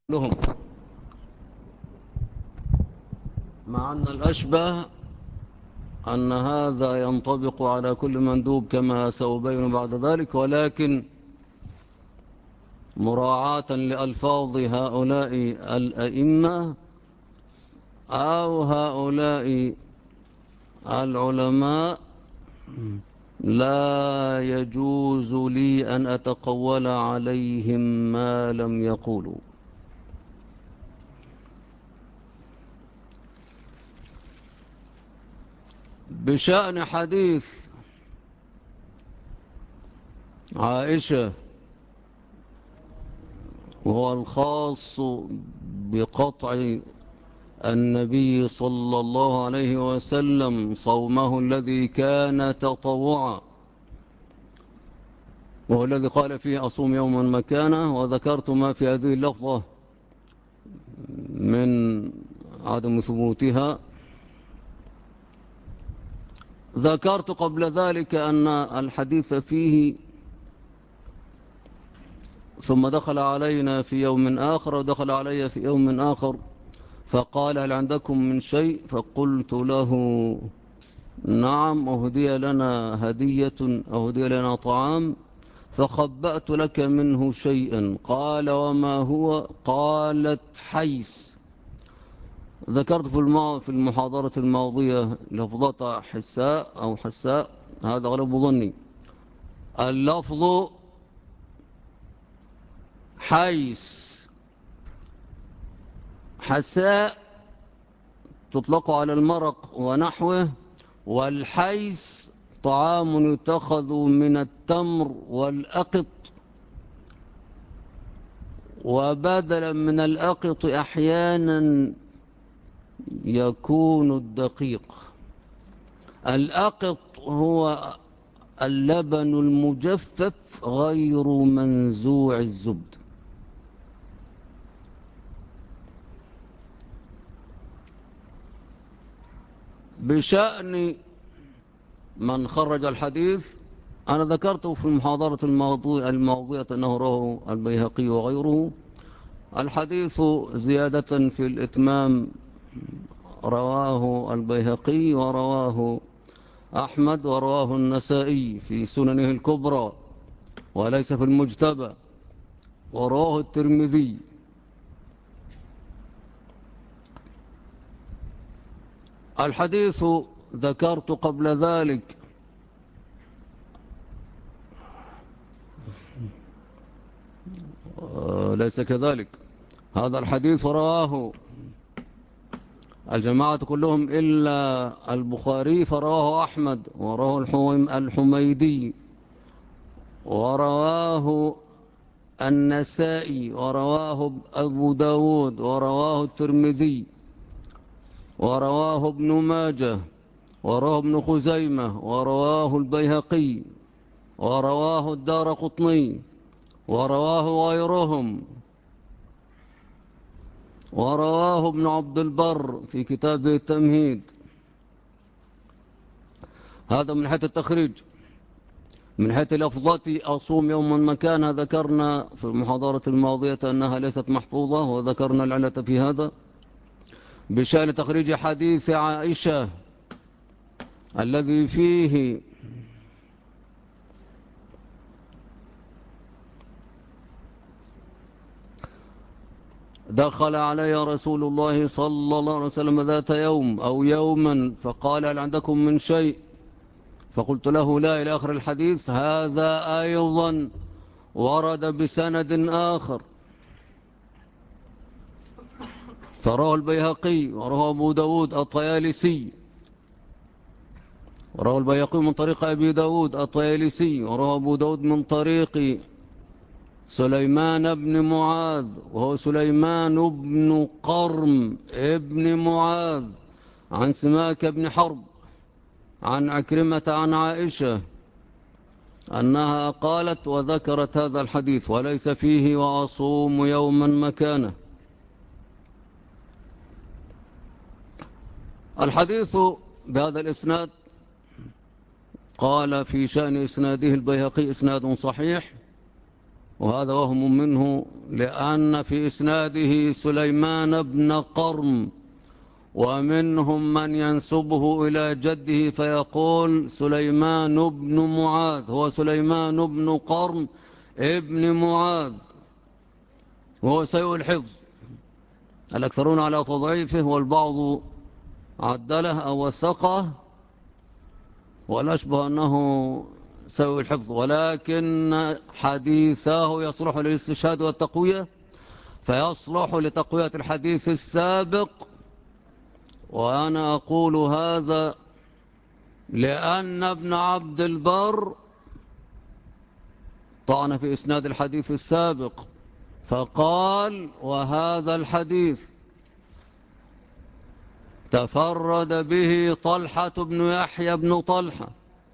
لهم، مع أن الأشبه أن هذا ينطبق على كل مندوب كما سأبين بعد ذلك، ولكن مراعاة لألفاظ هؤلاء الأئمة أو هؤلاء العلماء لا يجوز لي أن أتقول عليهم ما لم يقولوا. بشأن حديث عائشة وهو الخاص بقطع النبي صلى الله عليه وسلم صومه الذي كان تطوعا، وهو الذي قال فيه أصوم يوما مكانه، وذكرت ما في هذه اللفظة من عدم ثبوتها. ذكرت قبل ذلك أن الحديث فيه ثم دخل علينا في يوم آخر ودخل علي في يوم آخر فقال هل عندكم من شيء؟ فقلت له نعم، أهدي لنا هدية، أهدي لنا طعام، فخبأت لك منه شيئا. قال وما هو؟ قالت حيس. ذكرت في المحاضرة الماضية لفظة حساء أو حساء، هذا غلب ظني. اللفظ حيس. حساء تطلق على المرق ونحوه، والحيس طعام يتخذ من التمر والأقط، وبدلا من الأقط أحيانا يكون الدقيق. الأقط هو اللبن المجفف غير منزوع الزبد. بشأن من خرج الحديث، أنا ذكرته في المحاضرة الماضية أنه رواه البيهقي وغيره. الحديث زيادة في الإتمام رواه البيهقي ورواه أحمد ورواه النسائي في سننه الكبرى وليس في المجتبى، ورواه الترمذي. الحديث ذكرت قبل ذلك ليس كذلك. هذا الحديث رواه الجماعة كلهم إلا البخاري، فرواه أحمد ورواه الحميدي ورواه النسائي ورواه أبو داود ورواه الترمذي ورواه ابن ماجه ورواه ابن خزيمة ورواه البيهقي ورواه الدارقطني ورواه غيرهم، ورواه ابن عبد البر في كتابه التمهيد. هذا من حيث التخريج. من حيث لفظة أصوم يوما مكانها، ذكرنا في المحاضرة الماضية أنها ليست محفوظة، وذكرنا العلة في هذا. بشأن تخريج حديث عائشة الذي فيه دخل علي رسول الله صلى الله عليه وسلم ذات يوم أو يوما فقال هل عندكم من شيء؟ فقلت له لا، إلى آخر الحديث. هذا أيضا ورد بسند آخر، فراه البيهقي وراه أبو داود الطيالسي، وراه البيهقي من طريق أبي داود الطيالسي، وراه أبو داود من طريق سليمان بن معاذ، وهو سليمان بن قرم ابن معاذ، عن سماك بن حرب عن عكرمة عن عائشة أنها قالت وذكرت هذا الحديث وليس فيه وأصوم يوما مكانه. الحديث بهذا الإسناد قال في شأن إسناده البيهقي إسناد صحيح، وهذا وهم منه، لأن في إسناده سليمان بن قرم، ومنهم من ينسبه إلى جده فيقول سليمان بن معاذ، هو سليمان بن قرم ابن معاذ، وهو سيء الحفظ. الأكثرون على تضعيفه، والبعض عدله أو وثقه، والأشبه أنه سيء الحفظ، ولكن حديثاه يصلح للاستشهاد والتقوية، فيصلح لتقوية الحديث السابق. وأنا أقول هذا لأن ابن عبد البر طعن في إسناد الحديث السابق، فقال: وهذا الحديث تفرد به طلحة بن يحيى بن طلحة،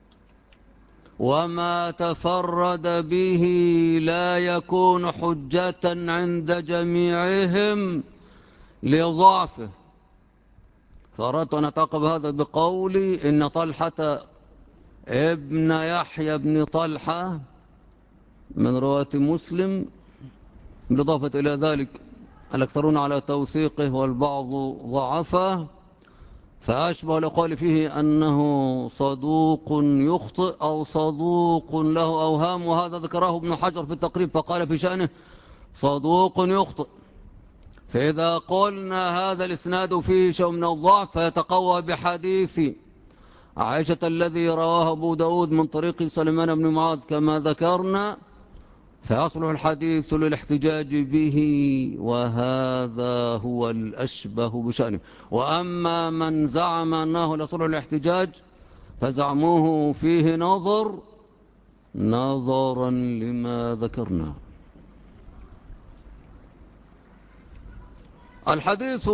وما تفرد به لا يكون حجة عند جميعهم لضعفه. فأردت أن أتعقب هذا بقولي إن طلحة ابن يحيى بن طلحة من رواة مسلم، بالإضافة إلى ذلك الأكثرون على توثيقه والبعض ضعفه، فأشبه لقول فيه أنه صدوق يخطئ أو صدوق له أوهام، وهذا ذكره ابن حجر في التقريب فقال في شأنه صدوق يخطئ. فإذا قلنا هذا الإسناد فيه شيء من الضعف فيتقوى بحديث عائشة الذي رواه أبو داود من طريق سليمان بن معاذ كما ذكرنا، فيصلح الحديث للاحتجاج به، وهذا هو الأشبه بشأنه. وأما من زعم أنه لا يصلح الاحتجاج فزعموه فيه نظرا لما ذكرنا. الحديث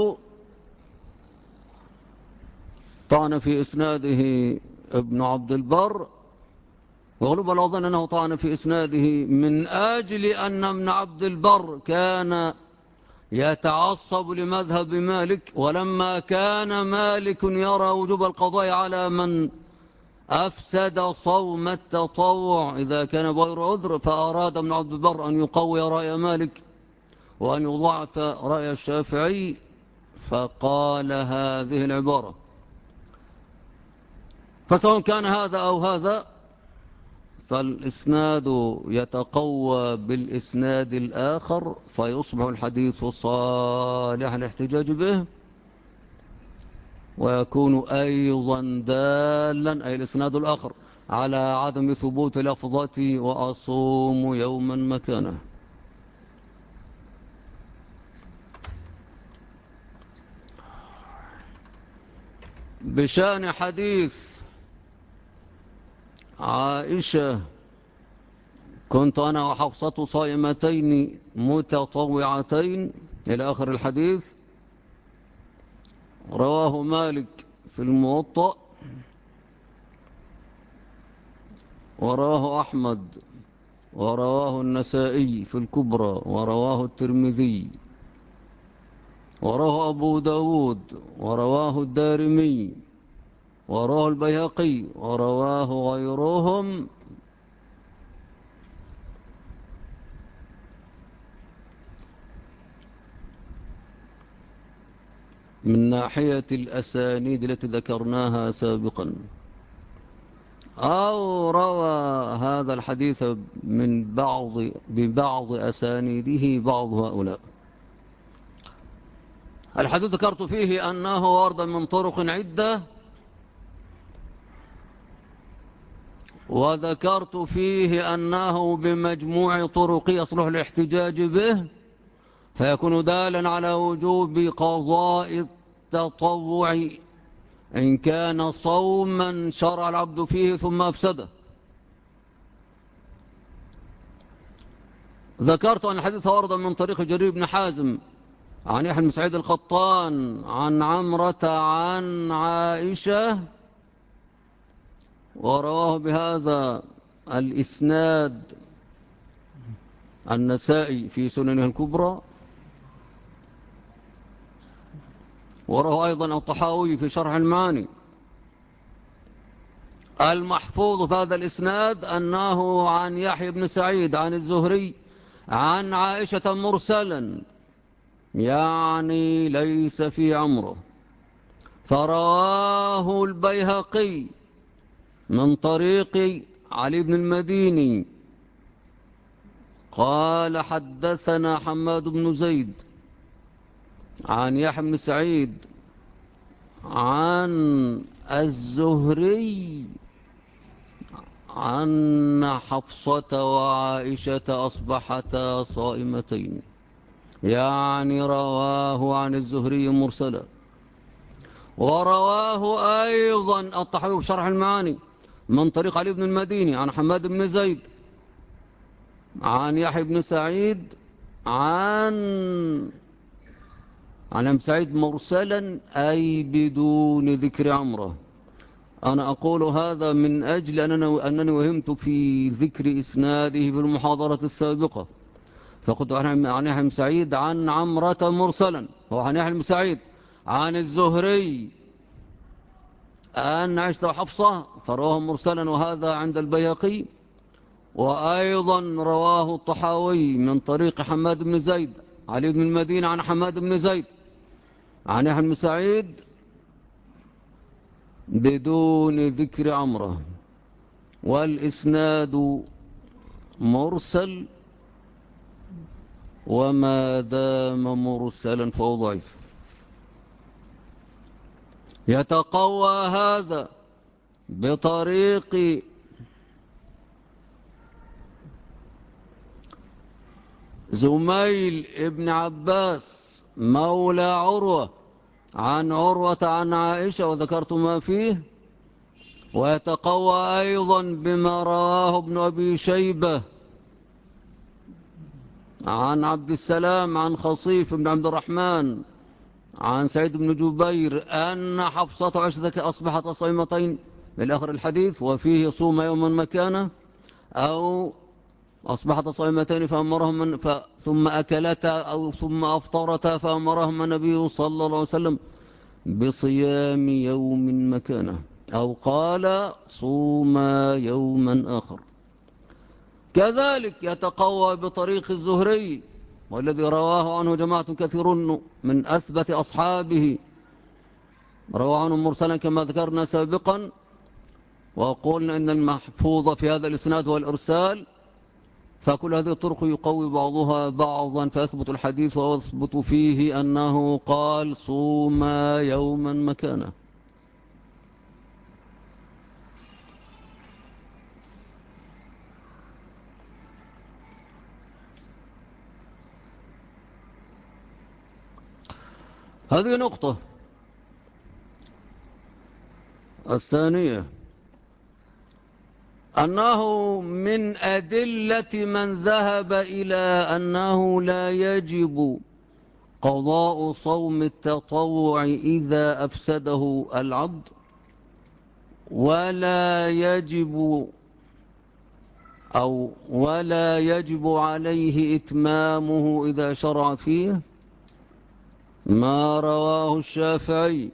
طعن في إسناده ابن عبد البر، وغلب الأظن أنه طعن في إسناده من أجل أن ابن عبد البر كان يتعصب لمذهب مالك، ولما كان مالك يرى وجوب القضاء على من أفسد صوم التطوع إذا كان بغير عذر، فأراد ابن عبد البر أن يقوي رأي مالك وأن يضعف رأي الشافعي، فقال هذه العبارة. فسواء كان هذا أو هذا فالإسناد يتقوى بالإسناد الآخر، فيصبح الحديث صالح الاحتجاج به، ويكون أيضا دالا أي الإسناد الآخر على عدم ثبوت لفظتي وأصوم يوما مكانه. بشأن حديث عائشة كنت أنا وحفصة صائمتين متطوعتين إلى آخر الحديث، رواه مالك في الموطأ، ورواه أحمد، ورواه النسائي في الكبرى، ورواه الترمذي، ورواه أبو داود، ورواه الدارمي، ورواه البيهقي، ورواه غيرهم من ناحية الأسانيد التي ذكرناها سابقا، أو روى هذا الحديث ببعض أسانيده بعض هؤلاء. الحديث ذكرت فيه أنه ورد من طرق عدة، وذكرت فيه أنه بمجموع طرق يصلح الاحتجاج به، فيكون دالا على وجوب قضاء التطوع إن كان صوما شرع العبد فيه ثم أفسده. ذكرت أن الحديث ورد من طريق جرير بن حازم عن يحيى بن سعيد القطان عن عمرة عن عائشة، ورواه بهذا الإسناد النسائي في سننه الكبرى، ورواه أيضا الطحاوي في شرح المعاني. المحفوظ في هذا الإسناد أنه عن يحيى بن سعيد عن الزهري عن عائشة مرسلا يعني ليس في عمره، فرواه البيهقي من طريق علي بن المديني قال حدثنا حماد بن زيد عن يحيى بن سعيد عن الزهري عن حفصة وعائشة أصبحتا صائمتين، يعني رواه عن الزهري مرسلا. ورواه أيضا الطحاوي في شرح المعاني من طريق علي بن المديني عن حماد بن زيد عن يحيى بن سعيد عن ابن سعيد مرسلا أي بدون ذكر عمره. أنا أقول هذا من أجل أنني وهمت في ذكر إسناده في المحاضرة السابقة، فقلت عن يحيى بن سعيد عن عمرة مرسلا، هو عن يحيى بن سعيد عن الزهري أن عائشة وحفصة فرواه مرسلا، وهذا عند البيهقي. وأيضا رواه الطحاوي من طريق حماد بن زيد علي بن المدينة عن حماد بن زيد عن يحيى بن سعيد بدون ذكر عمره، والإسناد مرسل، وما دام مرسلا فهو ضعيف. يتقوى هذا بطريق زميل ابن عباس مولى عروة عن عروة عن عائشة وذكرت ما فيه. ويتقوى أيضا بما رواه ابن أبي شيبة عن عبد السلام عن خصيف بن عبد الرحمن عن سعيد بن جبير أن حفصة وعائشة أصبحت صائمتين لآخر الحديث، وفيه صوم يوما مكانه، أو أصبحت صائمتين فأمرهم ثم أكلتا أو ثم أفطرتا فأمرهم النبي صلى الله عليه وسلم بصيام يوم مكانه، أو قال صوما يوما آخر. كذلك يتقوى بطريق الزهري والذي رواه عنه جماعة كثيرون من أثبت أصحابه، رواه عنه مرسلا كما ذكرنا سابقا، وقلنا إن المحفوظ في هذا الإسناد والإرسال، فكل هذه الطرق يقوي بعضها بعضا فيثبت الحديث ويثبت فيه أنه قال صوما يوما مكانه. هذه نقطة. الثانية أنه من أدلة من ذهب إلى أنه لا يجب قضاء صوم التطوع إذا أفسده العبد، ولا يجب عليه إتمامه إذا شرع فيه، ما رواه الشافعي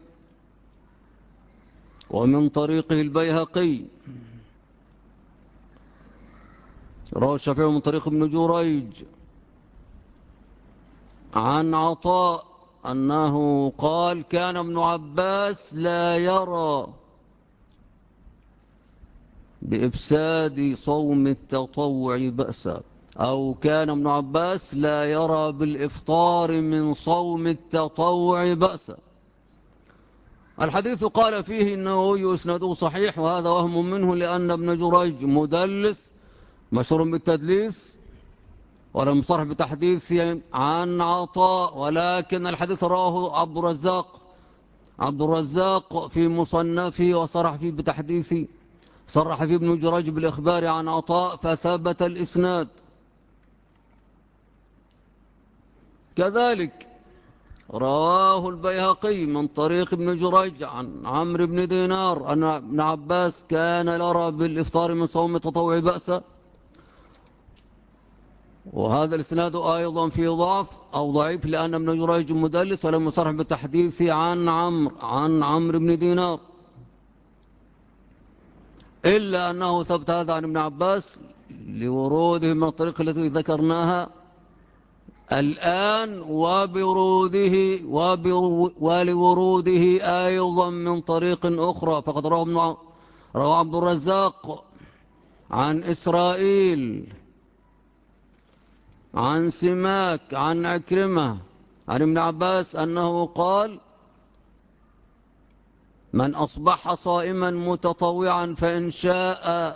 ومن طريقه البيهقي، رواه الشافعي من طريق ابن جريج عن عطاء أنه قال كان ابن عباس لا يرى بإفساد صوم التطوع بأسا، أو كان ابن عباس لا يرى بالإفطار من صوم التطوع بأسا. الحديث قال فيه إنه يسنده صحيح، وهذا وهم منه لأن ابن جريج مدلس مشهور بالتدليس ولم صرح بتحديثه عن عطاء، ولكن الحديث رواه عبد الرزاق في مصنفه وصرح فيه بتحديثه، صرح فيه ابن جريج بالإخبار عن عطاء فثبت الإسناد. كذلك رواه البيهقي من طريق ابن جريج عن عمرو بن دينار أن ابن عباس كان يرى بالإفطار من صوم التطوع بأسا، وهذا الإسناد أيضا فيه ضعف أو ضعيف لأن ابن جريج مدلس ولم يصرح بالتحديث عن عمرو بن دينار، إلا أنه ثبت هذا عن ابن عباس لوروده من الطريق التي ذكرناها الآن ولوروده أيضا من طريق أخرى، فقد روى عبد الرزاق عن إسرائيل عن سماك عن عكرمة عن ابن عباس أنه قال: من أصبح صائما متطوعا فإن شاء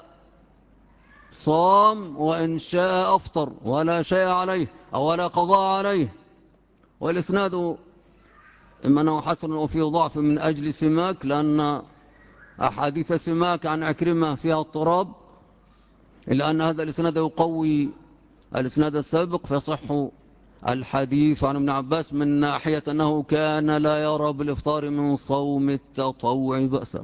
صام وإن شاء أفطر ولا شيء عليه أو ولا قضاء عليه. والإسناد إما أنه حسن وفيه ضعف من أجل سماك، لأن أحاديث سماك عن عكرمة فيها اضطراب، إلا أن هذا الإسناد يقوي الإسناد السابق، فيصح الحديث عن ابن عباس من ناحية أنه كان لا يرى بالإفطار من صوم التطوع بأسا.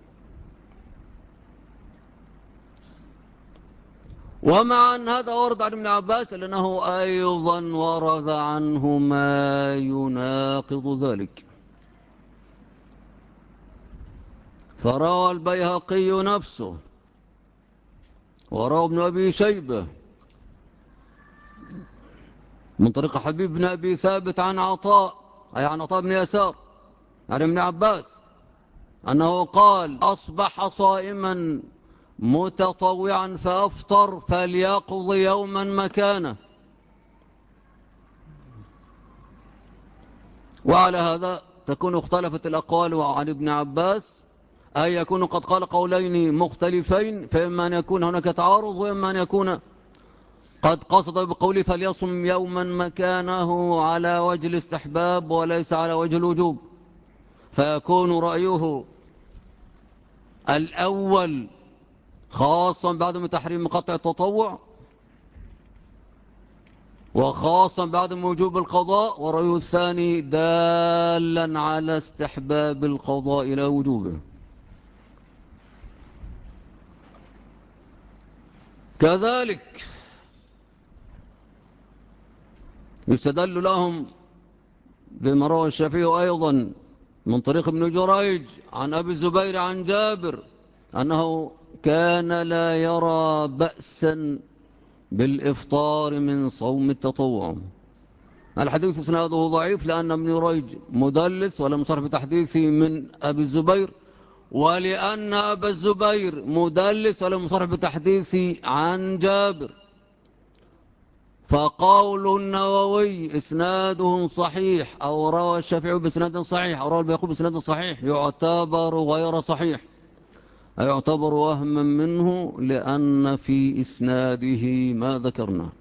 ومع أن هذا ورد عن ابن عباس لأنه أيضا ورد عنه ما يناقض ذلك. فروى البيهقي نفسه وروى ابن أبي شيبة من طريق حبيب بن أبي ثابت عن عطاء، أي عن عطاء بن يسار عن ابن عباس أنه قال: أصبح صائما متطوعا فأفطر فليقض يوما مكانه. وعلى هذا تكون اختلفت الأقوال عن ابن عباس، أي يكون قد قال قولين مختلفين، فإما أن يكون هناك تعارض، وإما أن يكون قد قصد بقوله فليصم يوما مكانه على وجه الاستحباب وليس على وجه الوجوب، فيكون رأيه الأول خاصا بعدم تحريم قطع التطوع، وخاصا بعدم وجوب القضاء، ورأيه الثاني دالا على استحباب القضاء إلى وجوبه. كذلك يستدل لهم بما روى الشافعي أيضا من طريق ابن جريج عن أبي الزبير عن جابر أنه كان لا يرى بأسا بالإفطار من صوم التطوع. الحديث إسناده ضعيف لأن ابن جريج مدلس ولم يصرح بتحديثه من أبي الزبير، ولأن أبا الزبير مدلس ولم يصرح بتحديثه عن جابر. فقول النووي إسناده صحيح، أو روى الشافعي بإسناد صحيح، أو روى البيهقي بإسناد صحيح، يعتبر غير صحيح، يعتبر وهما منه لأن في إسناده ما ذكرنا.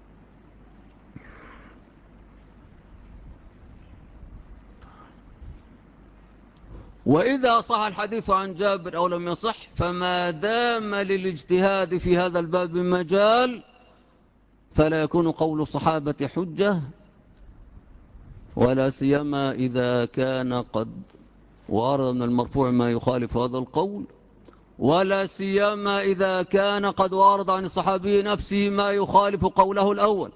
وإذا صح الحديث عن جابر أو لم يصح، فما دام للاجتهاد في هذا الباب مجال فلا يكون قول الصحابة حجة، ولا سيما إذا كان قد ورد من المرفوع ما يخالف هذا القول، ولا سيما إذا كان قد ورد عن الصحابي نفسه ما يخالف قوله الأول.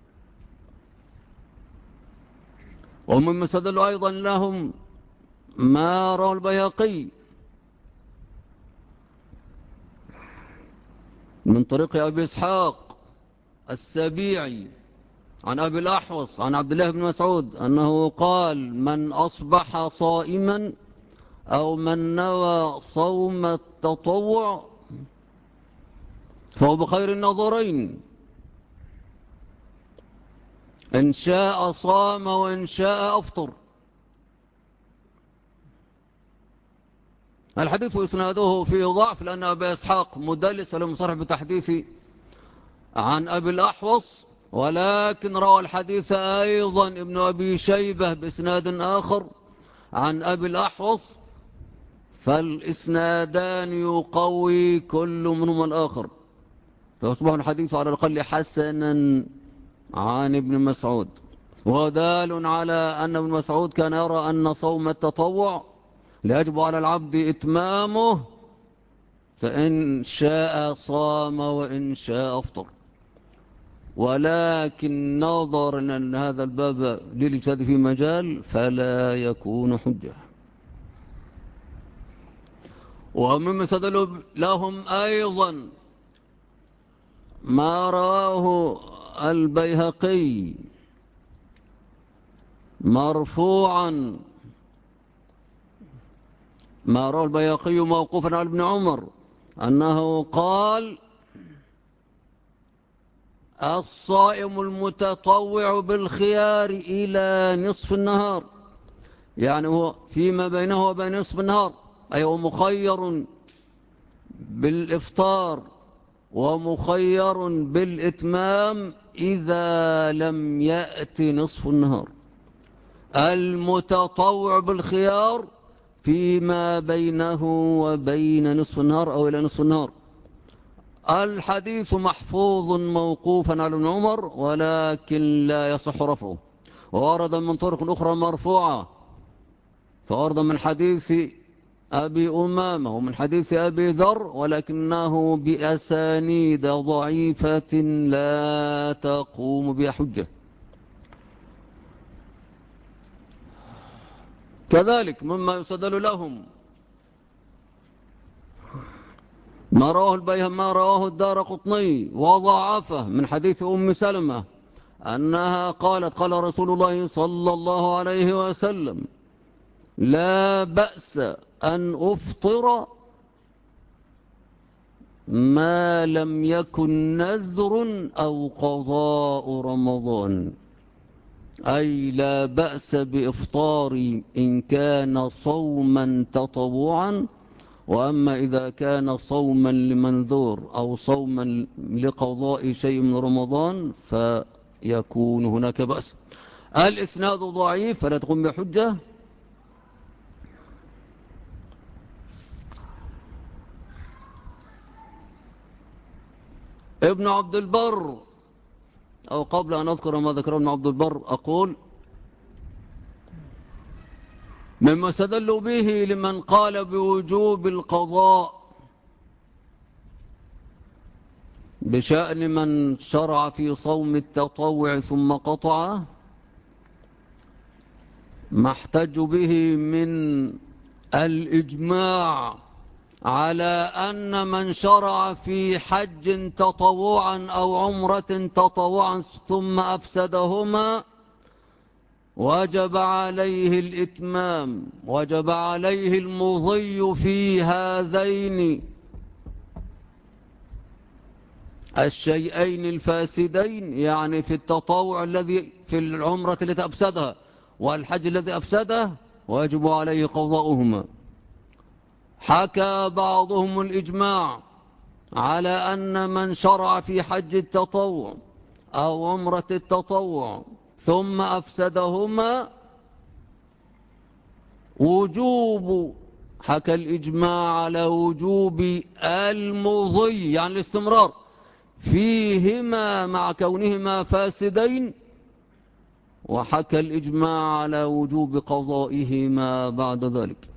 ومما استدل أيضا لهم ما روى البيهقي من طريق أبي إسحاق السبيعي عن أبي الأحوص عن عبد الله بن مسعود أنه قال: من أصبح صائما أو من نوى صوم التطوع فهو بخير النظرين، إن شاء صام وإن شاء أفطر. الحديث إسناده فيه ضعف لأن أبي إسحاق مدلس ولم يصرح بتحديث عن أبي الأحوص، ولكن روى الحديث أيضا ابن أبي شيبة بإسناد آخر عن أبي الأحوص، فالإسنادان يقوي كل منهما الآخر، فيصبح الحديث على الأقل حسنا عن ابن مسعود. ودال على أن ابن مسعود كان يرى أن صوم التطوع ليجب على العبد إتمامه، فإن شاء صام وإن شاء أفطر. ولكن نظر أن هذا الباب للاجتهاد في مجال فلا يكون حجة. ومما استدلوا لهم أيضا ما رواه البيهقي مرفوعا ما روى البيهقي موقوفا على ابن عمر أنه قال الصائم المتطوع بالخيار إلى نصف النهار، يعني هو فيما بينه وبين نصف النهار، أي هو مخير بالإفطار ومخير بالإتمام إذا لم يأتي نصف النهار. المتطوع بالخيار فيما بينه وبين نصف النهار أو إلى نصف النهار. الحديث محفوظ موقوفا على ابن عمر ولكن لا يصح رفعه، وورد من طرق أخرى مرفوعة، فورد من حديث أبي أمامة ومن حديث أبي ذر ولكنه بأسانيد ضعيفة لا تقوم بها حجة. كذلك مما يستدل لهم ما رواه الدارقطني وضعفه من حديث أم سلمة أنها قالت قال رسول الله صلى الله عليه وسلم لا بأس أن أفطر ما لم يكن نذر أو قضاء رمضان، أي لا بأس بإفطار إن كان صوما تطوعا، وأما إذا كان صوما لمنذور أو صوما لقضاء شيء من رمضان فيكون هناك بأس. الإسناد ضعيف فلا تقوم بحجة. ابن عبد البر، أو قبل أن أذكر ما ذكره ابن عبد البر أقول مما استدلوا به لمن قال بوجوب القضاء بشأن من شرع في صوم التطوع ثم قطعه، ما احتج به من الإجماع على أن من شرع في حج تطوعا أو عمرة تطوعا ثم أفسدهما وجب عليه الإتمام، وجب عليه المضي في هذين الشيئين الفاسدين، يعني في التطوع الذي في العمرة التي أفسدها والحج الذي أفسده، ويجب عليه قضاؤهما. حكى بعضهم الإجماع على أن من شرع في حج التطوع أو عمرة التطوع ثم أفسدهما وجوب، حكى الإجماع على وجوب المضي يعني الاستمرار فيهما مع كونهما فاسدين، وحكى الإجماع على وجوب قضائهما بعد ذلك.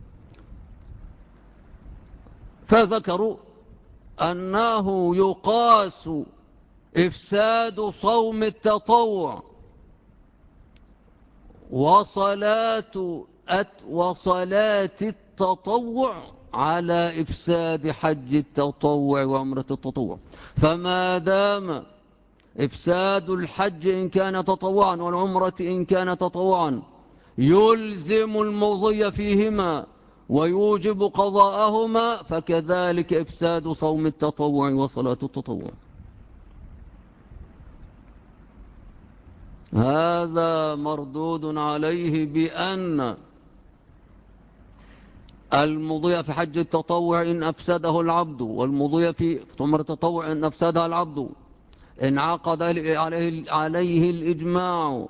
فذكروا أنه يقاس إفساد صوم التطوع وصلاة التطوع على إفساد حج التطوع وعمرة التطوع. فما دام إفساد الحج إن كان تطوعا والعمرة إن كان تطوعا يلزم المضي فيهما ويوجب قضاءهما، فكذلك إفساد صوم التطوع وصلاة التطوع. هذا مردود عليه بأن المضي في حج التطوع إن أفسده العبد والمضي في عمرة التطوع إن أفسدها العبد انعقد عليه الإجماع،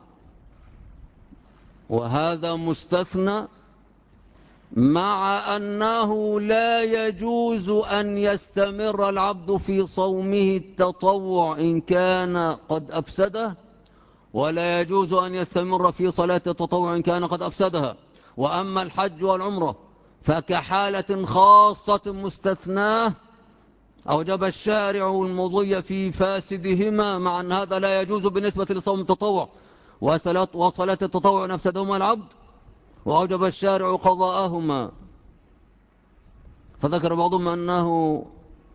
وهذا مستثنى، مع أنه لا يجوز أن يستمر العبد في صومه التطوع إن كان قد أفسده، ولا يجوز أن يستمر في صلاة التطوع إن كان قد أفسدها. وأما الحج والعمرة فكحالة خاصة مستثناه أوجب الشارع المضي في فاسدهما، مع أن هذا لا يجوز بالنسبة لصوم التطوع وصلاة التطوع نفسدهما العبد، وأوجب الشارع قضاءهما. فذكر بعضهم أنه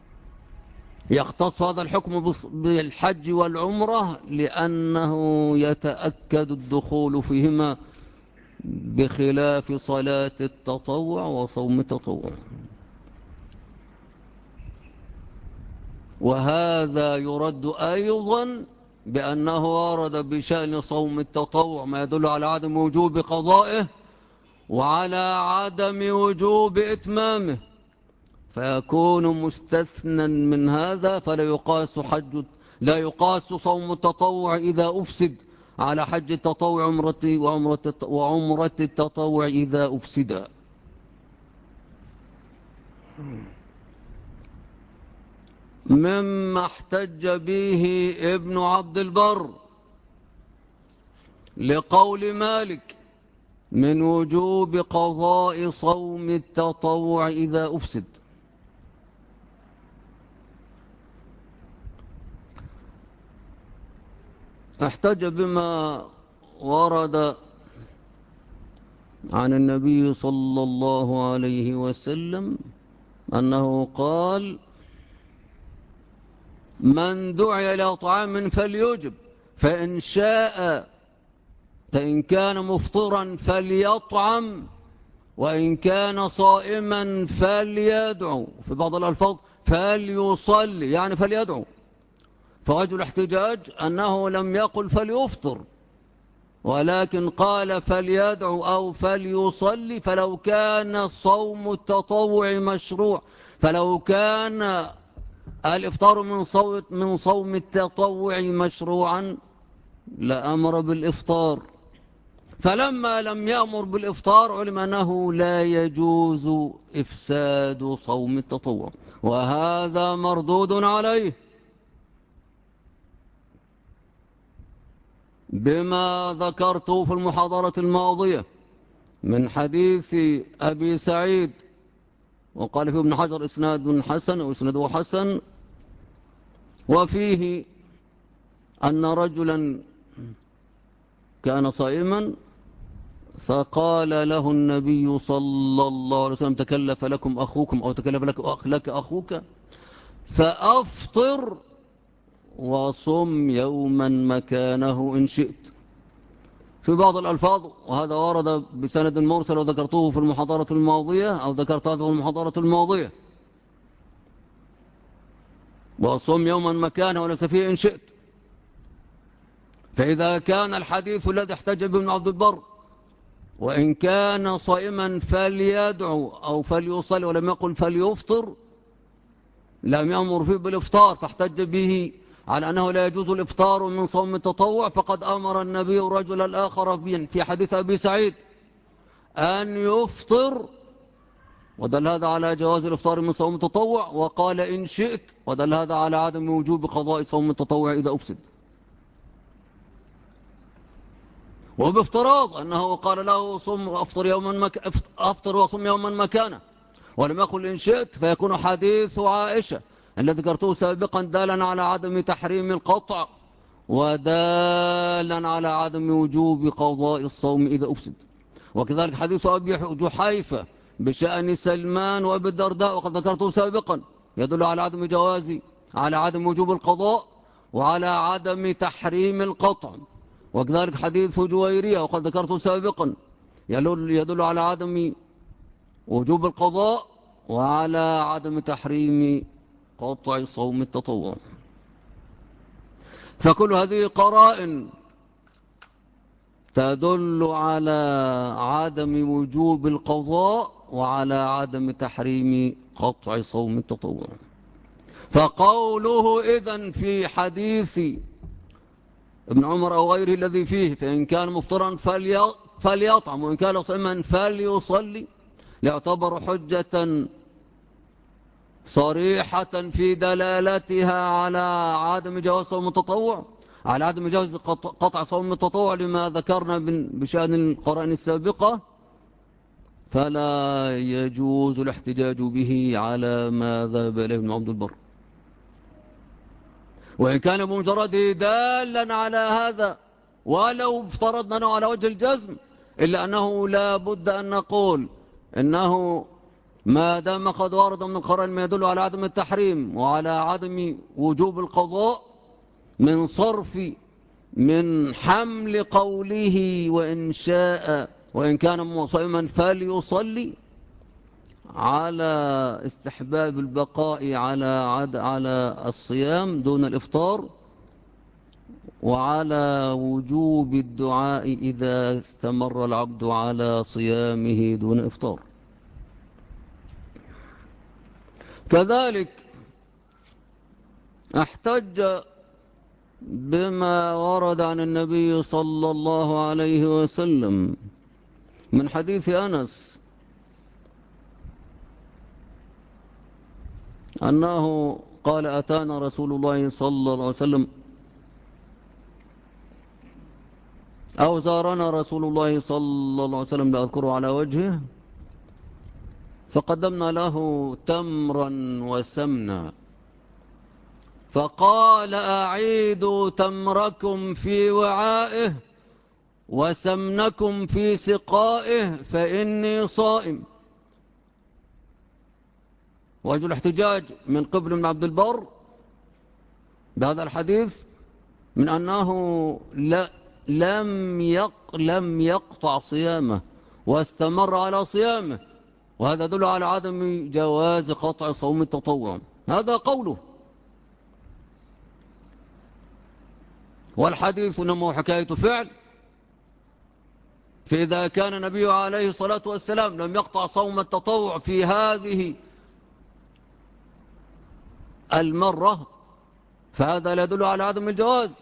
يختص هذا الحكم بالحج والعمرة لأنه يتأكد الدخول فيهما بخلاف صلاة التطوع وصوم التطوع. وهذا يرد أيضا بأنه ورد بشأن صوم التطوع ما يدل على عدم وجوب قضائه وعلى عدم وجوب إتمامه، فيكون مستثنى من هذا، لا يقاس صوم التطوع إذا أفسد على حج التطوع وعمرة التطوع إذا أفسد. مما احتج به ابن عبد البر لقول مالك من وجوب قضاء صوم التطوع إذا أفسد. احتج بما ورد عن النبي صلى الله عليه وسلم أنه قال من دعي إلى طعام فليجب، فإن كان مفطرا فليطعم، وإن كان صائما فليدعو، في بعض الألفاظ فليصلي يعني فليدعو. فوجه الاحتجاج أنه لم يقل فليفطر، ولكن قال فليدعو أو فليصلي. فلو كان صوم التطوع مشروع، فلو كان الإفطار من صوم التطوع مشروعا لأمر بالإفطار، فلما لم يأمر بالإفطار علم أنه لا يجوز إفساد صوم التطوع، وهذا مردود عليه بما ذكرته في المحاضرة الماضية من حديث أبي سعيد، وقال في ابن حجر إسناد حسن أو إسناده حسن، وفيه أن رجلا كان صائما فقال له النبي صلى الله عليه وسلم تكلف لكم أخوكم أو تكلف لك أخوك فأفطر وصم يوما مكانه إن شئت. في بعض الألفاظ، وهذا ورد بسند مرسل وذكرته في المحاضرة الماضية أو ذكرت هذا في المحاضرة الماضية، وصم يوما مكانه وليس فيه إن شئت. فإذا كان الحديث الذي احتج به ابن عبد البر وإن كان صائما فليدعو أو فليصلي ولم يقل فليفطر، لم يأمر فيه بالإفطار، فاحتج به على أنه لا يجوز الإفطار من صوم التطوع، فقد أمر النبي الرجل الآخر في حديث أبي سعيد أن يفطر، ودل هذا على جواز الإفطار من صوم التطوع، وقال إن شئت، ودل هذا على عدم وجوب قضاء صوم التطوع إذا أفسد. وبافتراض أنه قال له أفطر وصم يوما مكانه ولم يقل إن شئت، فيكون حديث عائشة الذي ذكرته سابقا دالا على عدم تحريم القطع ودالا على عدم وجوب قضاء الصوم إذا أفسد. وكذلك حديث أبي جحيفة بشأن سلمان وأبي الدرداء وقد ذكرته سابقا يدل على عدم وجوب القضاء وعلى عدم تحريم القطع. وكذلك حديث جويرية وقد ذكرته سابقا يدل على عدم وجوب القضاء وعلى عدم تحريم قطع صوم التطوع. فكل هذه قرائن تدل على عدم وجوب القضاء وعلى عدم تحريم قطع صوم التطوع. فقوله إذن في حديث ابن عمر أو غيره الذي فيه فإن كان مفطرا فليطعم وإن كان صائما فليصلي يعتبر حجة صريحة في دلالتها على عدم جواز صوم التطوع، على عدم جواز قطع صوم التطوع لما ذكرنا بشأن القرائن السابقة، فلا يجوز الاحتجاج به على ما ذهب إليه ابن عبد البر، وإن كان بمجرده دالا على هذا ولو افترضنا أنه على وجه الجزم، إلا أنه لا بد أن نقول إنه ما دام قد ورد من القرآن ما يدل على عدم التحريم وعلى عدم وجوب القضاء من حمل قوله وإن شاء وإن كان صائما فليصلي على استحباب البقاء على الصيام دون الإفطار، وعلى وجوب الدعاء إذا استمر العبد على صيامه دون إفطار. كذلك احتج بما ورد عن النبي صلى الله عليه وسلم من حديث أنس أنه قال: أتانا رسول الله صلى الله عليه وسلم أو زارنا رسول الله صلى الله عليه وسلم لا أذكره على وجهه، فقدمنا له تمرا وسمنا، فقال: أعيدوا تمركم في وعائه وسمنكم في سقائه فإني صائم. وجه الاحتجاج من قبل ابن عبد البر بهذا الحديث من أنه لم يقطع صيامه واستمر على صيامه، وهذا يدل على عدم جواز قطع صوم التطوع. هذا قوله، والحديث إنما حكاية فعل. فإذا كان النبي عليه الصلاة والسلام لم يقطع صوم التطوع في هذه المرة، فهذا لا يدل على عدم الجواز،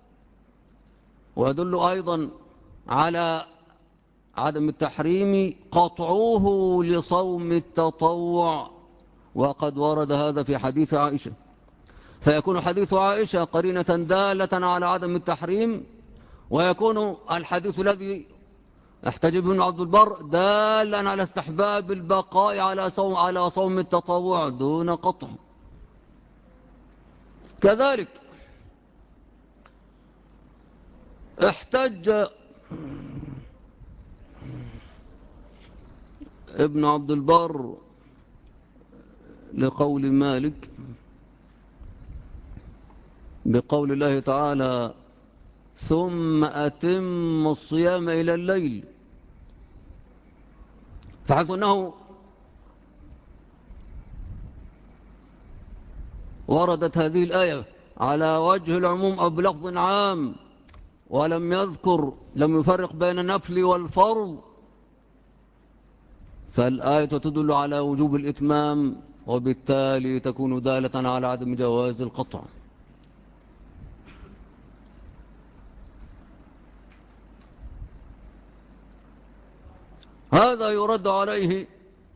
ويدل أيضا على عدم التحريم قطعوه لصوم التطوع، وقد ورد هذا في حديث عائشة، فيكون حديث عائشة قرينة دالة على عدم التحريم، ويكون الحديث الذي احتج به ابن عبد البر دالا على استحباب البقاء على صوم التطوع دون قطع. كذلك احتج ابن عبد البر لقول مالك بقول الله تعالى: ثم أتم الصيام إلى الليل، فحيث أنه وردت هذه الآية على وجه العموم أو بلفظ عام ولم يفرق بين النفل والفرض، فالآية تدل على وجوب الإتمام، وبالتالي تكون دالة على عدم جواز القطع. هذا يرد عليه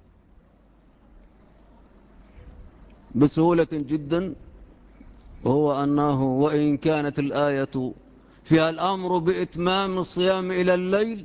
بسهولة جدا، وهو أنه وإن كانت الآية فيها الأمر بإتمام الصيام إلى الليل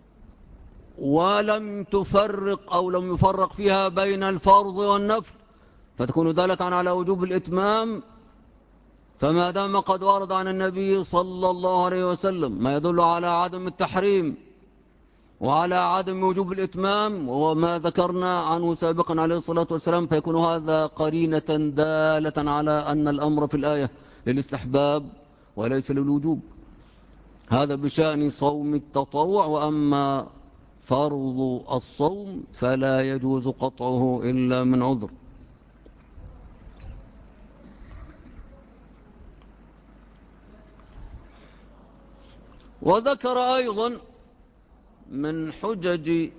ولم تفرق أو لم يفرق فيها بين الفرض والنفل، فتكون دالة على وجوب الإتمام. فما دام قد ورد عن النبي صلى الله عليه وسلم ما يدل على عدم التحريم وعلى عدم وجوب الإتمام، وهو ما ذكرنا عنه سابقا عليه الصلاة والسلام، فيكون هذا قرينة دالة على أن الأمر في الآية للاستحباب وليس للوجوب. هذا بشأن صوم التطوع، وأما فرض الصوم فلا يجوز قطعه إلا من عذر. وذكر أيضا من حجج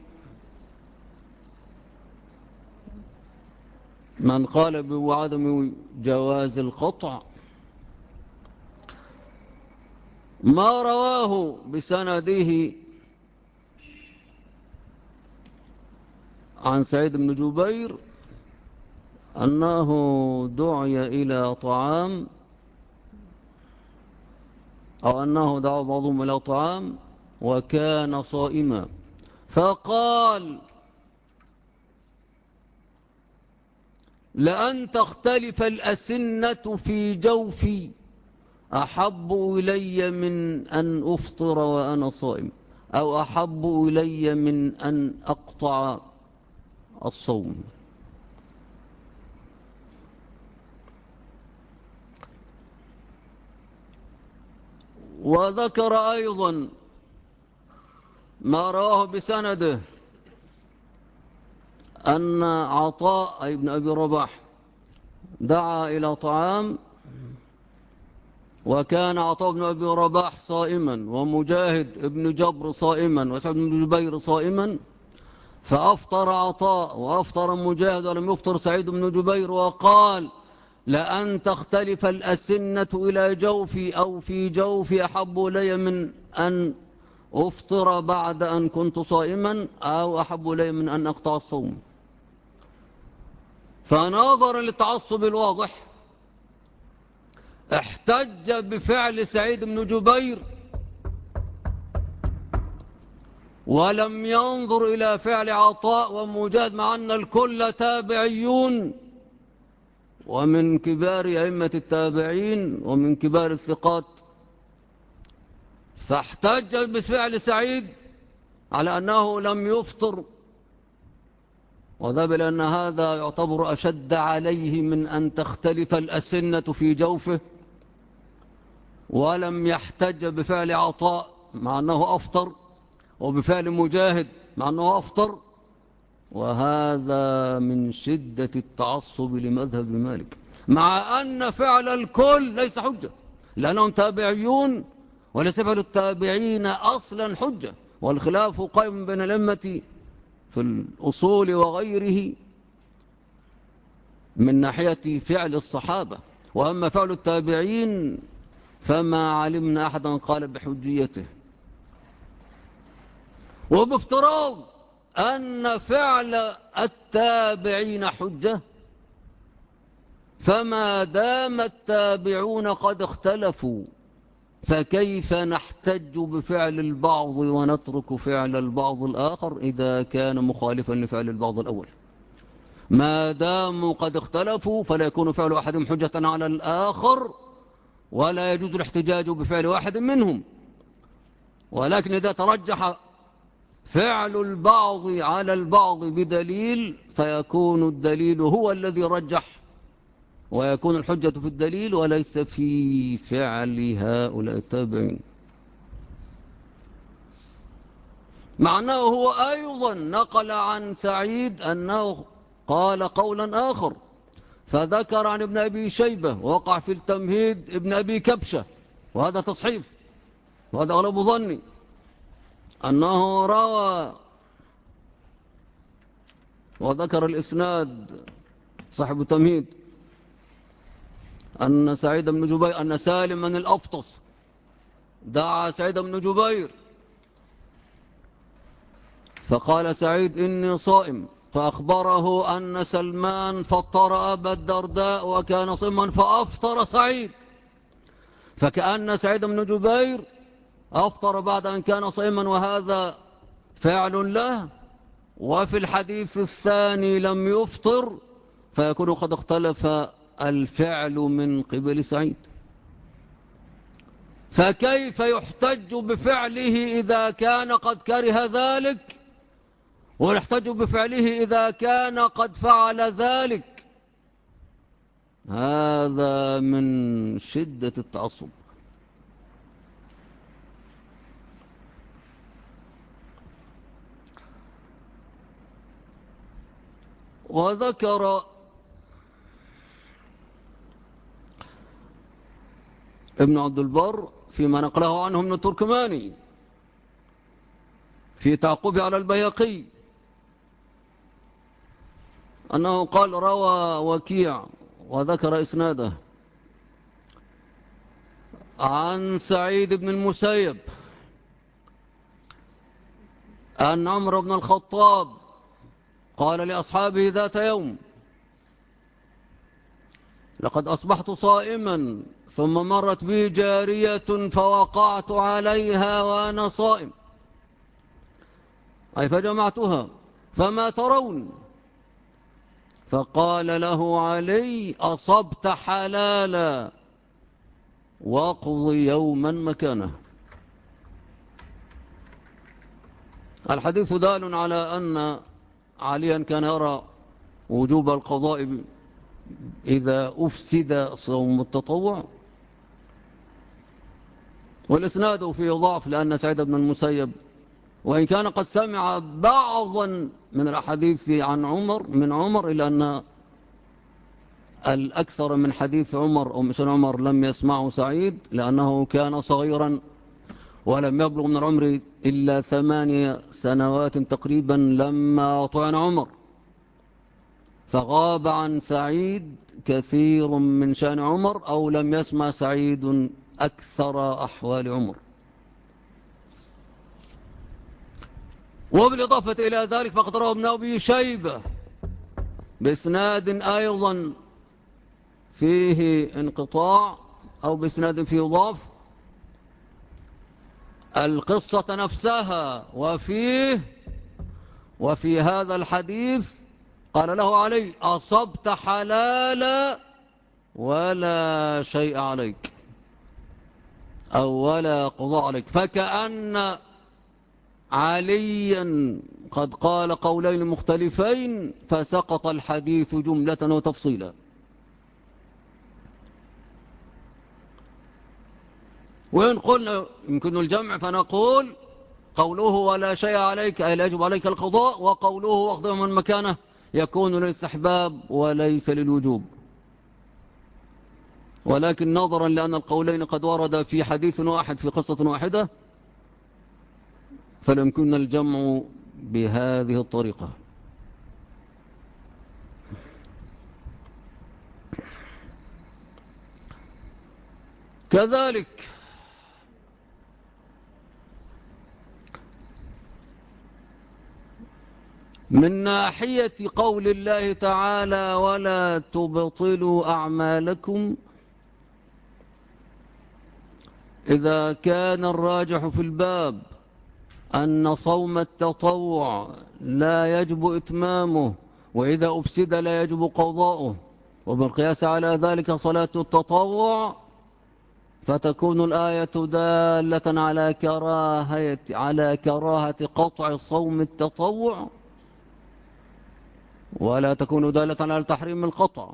من قال بعدم جواز القطع ما رواه بسنده عن سعيد بن جبير أنه دعي إلى طعام، أو أنه دعا بعضهم إلى طعام وكان صائما، فقال: لأن تختلف الأسنة في جوفي أحب إلي من أن أفطر وأنا صائم، أو أحب إلي من أن أقطع الصوم. وذكر أيضا ما رواه بسنده أن عطاء أي ابن أبي رباح دعا إلى طعام، وكان عطاء بن أبي رباح صائما، ومجاهد ابن جبر صائما، وسعد بن جبير صائما، فأفطر عطاء وأفطر مجاهد ولم يفطر سعيد بن جبير، وقال: لأن تختلف الأسنة إلى جوفي أو في جوفي أحب إلي من أن أفطر بعد أن كنت صائما، أو أحب إلي من أن أقطع الصوم. فناظرا للتعصب الواضح احتج بفعل سعيد بن جبير، ولم ينظر إلى فعل عطاء ومجاهد، مع أن الكل تابعيون ومن كبار أئمة التابعين ومن كبار الثقات. فاحتج بفعل سعيد على أنه لم يفطر، وذهب لأن هذا يعتبر أشد عليه من أن تختلف الأسنة في جوفه، ولم يحتج بفعل عطاء مع أنه أفطر، وبفعل مجاهد مع أنه أفطر، وهذا من شدة التعصب لمذهب مالك، مع أن فعل الكل ليس حجة، لأنهم تابعيون، وليس فعل التابعين أصلا حجة، والخلاف قائم بين الأئمة في الأصول وغيره من ناحية فعل الصحابة. وأما فعل التابعين فما علمنا أحدا قال بحجيته. وبافتراض أن فعل التابعين حجة، فما دام التابعون قد اختلفوا، فكيف نحتج بفعل البعض ونترك فعل البعض الآخر إذا كان مخالفا لفعل البعض الأول؟ ما داموا قد اختلفوا فلا يكون فعل أحدهم حجة على الآخر، ولا يجوز الاحتجاج بفعل واحد منهم. ولكن إذا ترجح فعل البعض على البعض بدليل، فيكون الدليل هو الذي رجح، ويكون الحجة في الدليل وليس في فعل هؤلاء التابعين. مع أنه هو أيضا نقل عن سعيد أنه قال قولا آخر، فذكر عن ابن أبي شيبة، وقع في التمهيد ابن أبي كبشة، وهذا تصحيف، وهذا أغلب ظني، أنه روى وذكر الإسناد صاحب التمهيد أن سعيد بن جبير، أن سالم من الأفطس دعا سعيد بن جبير، فقال سعيد: إني صائم، فأخبره أن سلمان فطر أبا الدرداء وكان صما فأفطر سعيد، فكأن سعيد بن جبير أفطر بعد أن كان صائما، وهذا فعل له، وفي الحديث الثاني لم يفطر، فيكون قد اختلف الفعل من قبل سعيد. فكيف يحتج بفعله إذا كان قد كره ذلك، ونحتج بفعله إذا كان قد فعل ذلك؟ هذا من شدة التعصب. وذكر ابن عبد البر فيما نقله عنه من التركماني في تعقبه على البيهقي أنه قال: روى وكيع، وذكر إسناده، عن سعيد بن المسيب أن عمر بن الخطاب قال لأصحابه ذات يوم: لقد أصبحت صائما، ثم مرت بي جارية فوقعت عليها وأنا صائم، أي فجمعتها، فما ترون؟ فقال له علي: أصبت حلالا، واقض يوما مكانه. الحديث دال على أن عليا كان يرى وجوب القضاء إذا أفسد صوم التطوع، والإسناد فيه ضعف، لأن سعيد بن المسيب وإن كان قد سمع بعضا من الأحاديث من عمر إلا أن الأكثر من حديث عمر أو مشان عمر لم يسمعه سعيد لأنه كان صغيرا ولم يبلغ من العمر إلا 8 سنوات تقريبا لما طعن عمر، فغاب عن سعيد كثير من شأن عمر أو لم يسمع سعيد أكثر أحوال عمر. وبالإضافة إلى ذلك فقد روى ابن أبي شيبة بإسناد أيضا فيه انقطاع أو بإسناد فيه ضعف القصة نفسها، وفي هذا الحديث قال له علي: أصبت حلالا ولا شيء عليك أو ولا قضاء عليك، فكأن عليا قد قال قولين مختلفين فسقط الحديث جملة وتفصيلا. وإن قلنا يمكن الجمع فنقول قوله ولا شيء عليك أي لا يجب عليك القضاء، وقوله واخذه من مكانه يكون للاستحباب وليس للوجوب. ولكن نظرا لأن القولين قد ورد في حديث واحد في قصة واحدة فلا يمكننا الجمع بهذه الطريقة. كذلك من ناحية قول الله تعالى ولا تبطلوا أعمالكم، إذا كان الراجح في الباب أن صوم التطوع لا يجب إتمامه وإذا أفسد لا يجب قضاؤه، وبالقياس على ذلك صلاة التطوع، فتكون الآية دالة على كراهة قطع صوم التطوع ولا تكون دالة على تحريم القطع،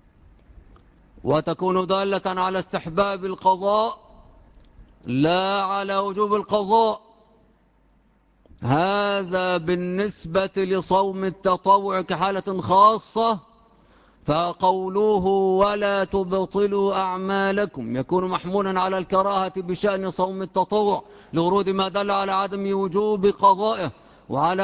وتكون دالة على استحباب القضاء لا على وجوب القضاء. هذا بالنسبة لصوم التطوع كحالة خاصة، فقوله ولا تبطلوا أعمالكم يكون محمولا على الكراهة بشأن صوم التطوع لورود ما دل على عدم وجوب قضائه وعلى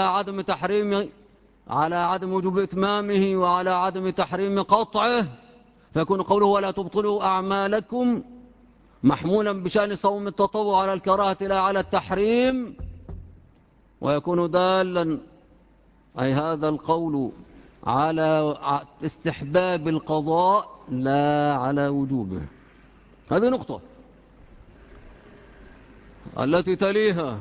عدم وجوب إتمامه وعلى عدم تحريم قطعه، فيكون قوله ولا تبطلوا أعمالكم محمولا بشأن صوم التطوع على الكراهة لا على التحريم، ويكون دالا أي هذا القول على استحباب القضاء لا على وجوبه. هذه نقطة. التي تليها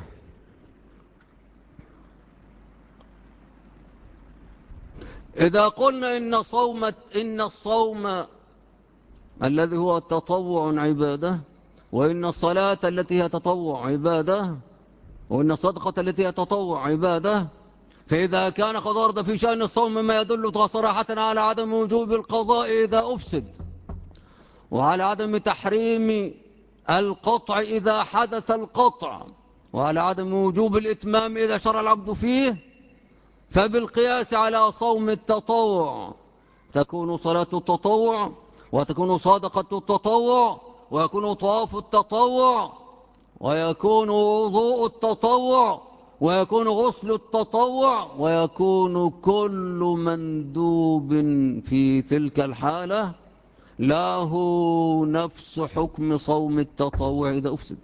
إذا قلنا إن الصوم الذي هو التطوع عبادة، وإن الصلاة التي هي تطوع عبادة، وإن الصدقة التي هي تطوع عبادة، فإذا كان قد ورد في شأن الصوم ما يدل صراحة على عدم وجوب القضاء إذا أفسد وعلى عدم تحريم القطع إذا حدث القطع وعلى عدم وجوب الإتمام إذا شرع العبد فيه، فبالقياس على صوم التطوع تكون صلاة التطوع وتكون صدقة التطوع ويكون طواف التطوع ويكون وضوء التطوع ويكون غسل التطوع ويكون كل مندوب في تلك الحالة له نفس حكم صوم التطوع إذا أفسد.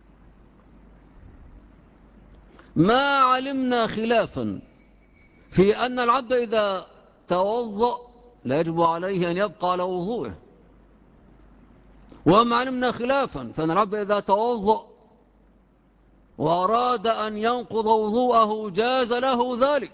ما علمنا خلافا في أن العبد إذا توضأ لا يجب عليه أن يبقى على وضوءه، وما علمنا خلافا فأن العبد إذا توضأ وأراد أن ينقض وضوءه جاز له ذلك،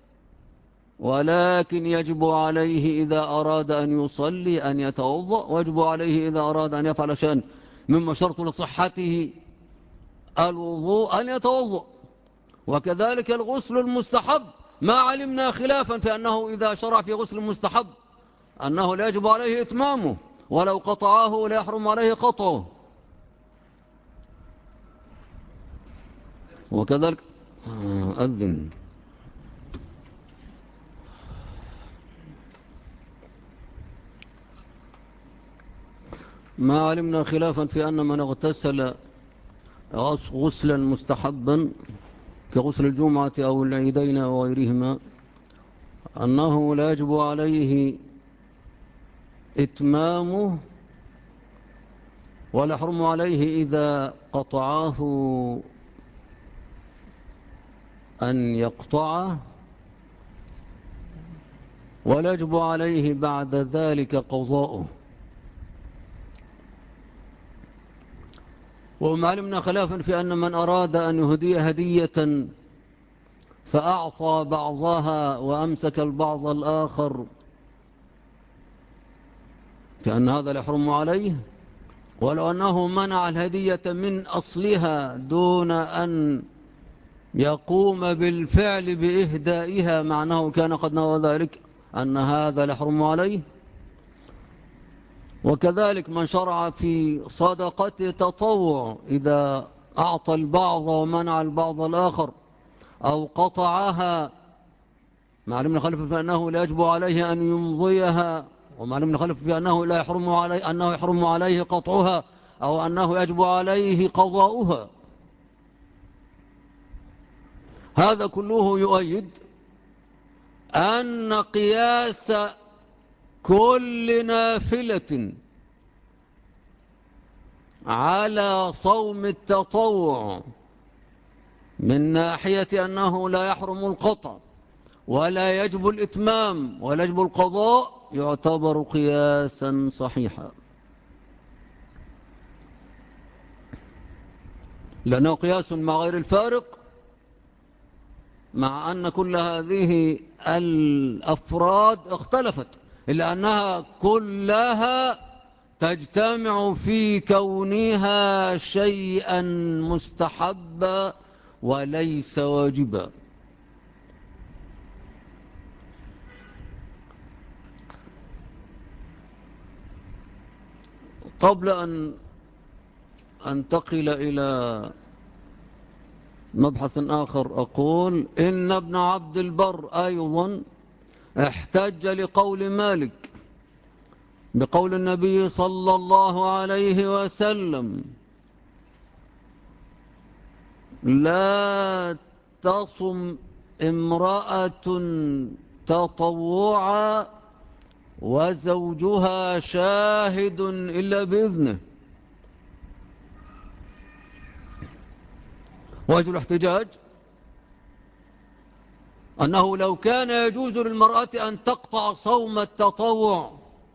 ولكن يجب عليه إذا أراد أن يصلي أن يتوضأ، ويجب عليه إذا أراد أن يفعل شيئا مما شرط لصحته الوضوء أن يتوضأ. وكذلك الغسل المستحب ما علمنا خلافا في أنه إذا شرع في غسل المستحب أنه لا يجب عليه إتمامه ولو قطعه لا يحرم عليه قطعه. أذن. ما علمنا خلافا في أن من اغتسل غسلا مستحبا كغسل الجمعة أو العيدين أو غيرهما أنه لا يجب عليه إتمامه ولا يحرم عليه إذا قطعه أن يقطعه ولا يجب عليه بعد ذلك قضاؤه. وما علمنا خلافا في أن من أراد أن يهدي هدية فأعطى بعضها وأمسك البعض الآخر فأن هذا لا يحرم عليه، ولو أنه منع الهدية من أصلها دون أن يقوم بالفعل بإهدائها معناه كان قد نوى ذلك أن هذا لا يحرم عليه. وكذلك من شرع في صدقة تطوع إذا أعطى البعض ومنع البعض الآخر أو قطعها معلوم خلف فأنه لا يجب عليه أن يمضيها، ومعلوم خلف فأنه لا يحرم عليه أنه يحرم عليه قطعها أو أنه يجب عليه قضاؤها. هذا كله يؤيد أن قياس كل نافلة على صوم التطوع من ناحية أنه لا يحرم القطع ولا يجب الإتمام ولا يجب القضاء يعتبر قياسا صحيحا، لأنه قياس مع غير الفارق، مع أن كل هذه الأفراد اختلفت إلا أنها كلها تجتمع في كونها شيئا مستحبا وليس واجبا. قبل أن أنتقل إلى مبحث آخر أقول إن ابن عبد البر أيضا احتج لقول مالك بقول النبي صلى الله عليه وسلم لا تصم امرأة تطوعا وزوجها شاهد إلا بإذنه. وجه الاحتجاج أنه لو كان يجوز للمرأة أن تقطع صوم التطوع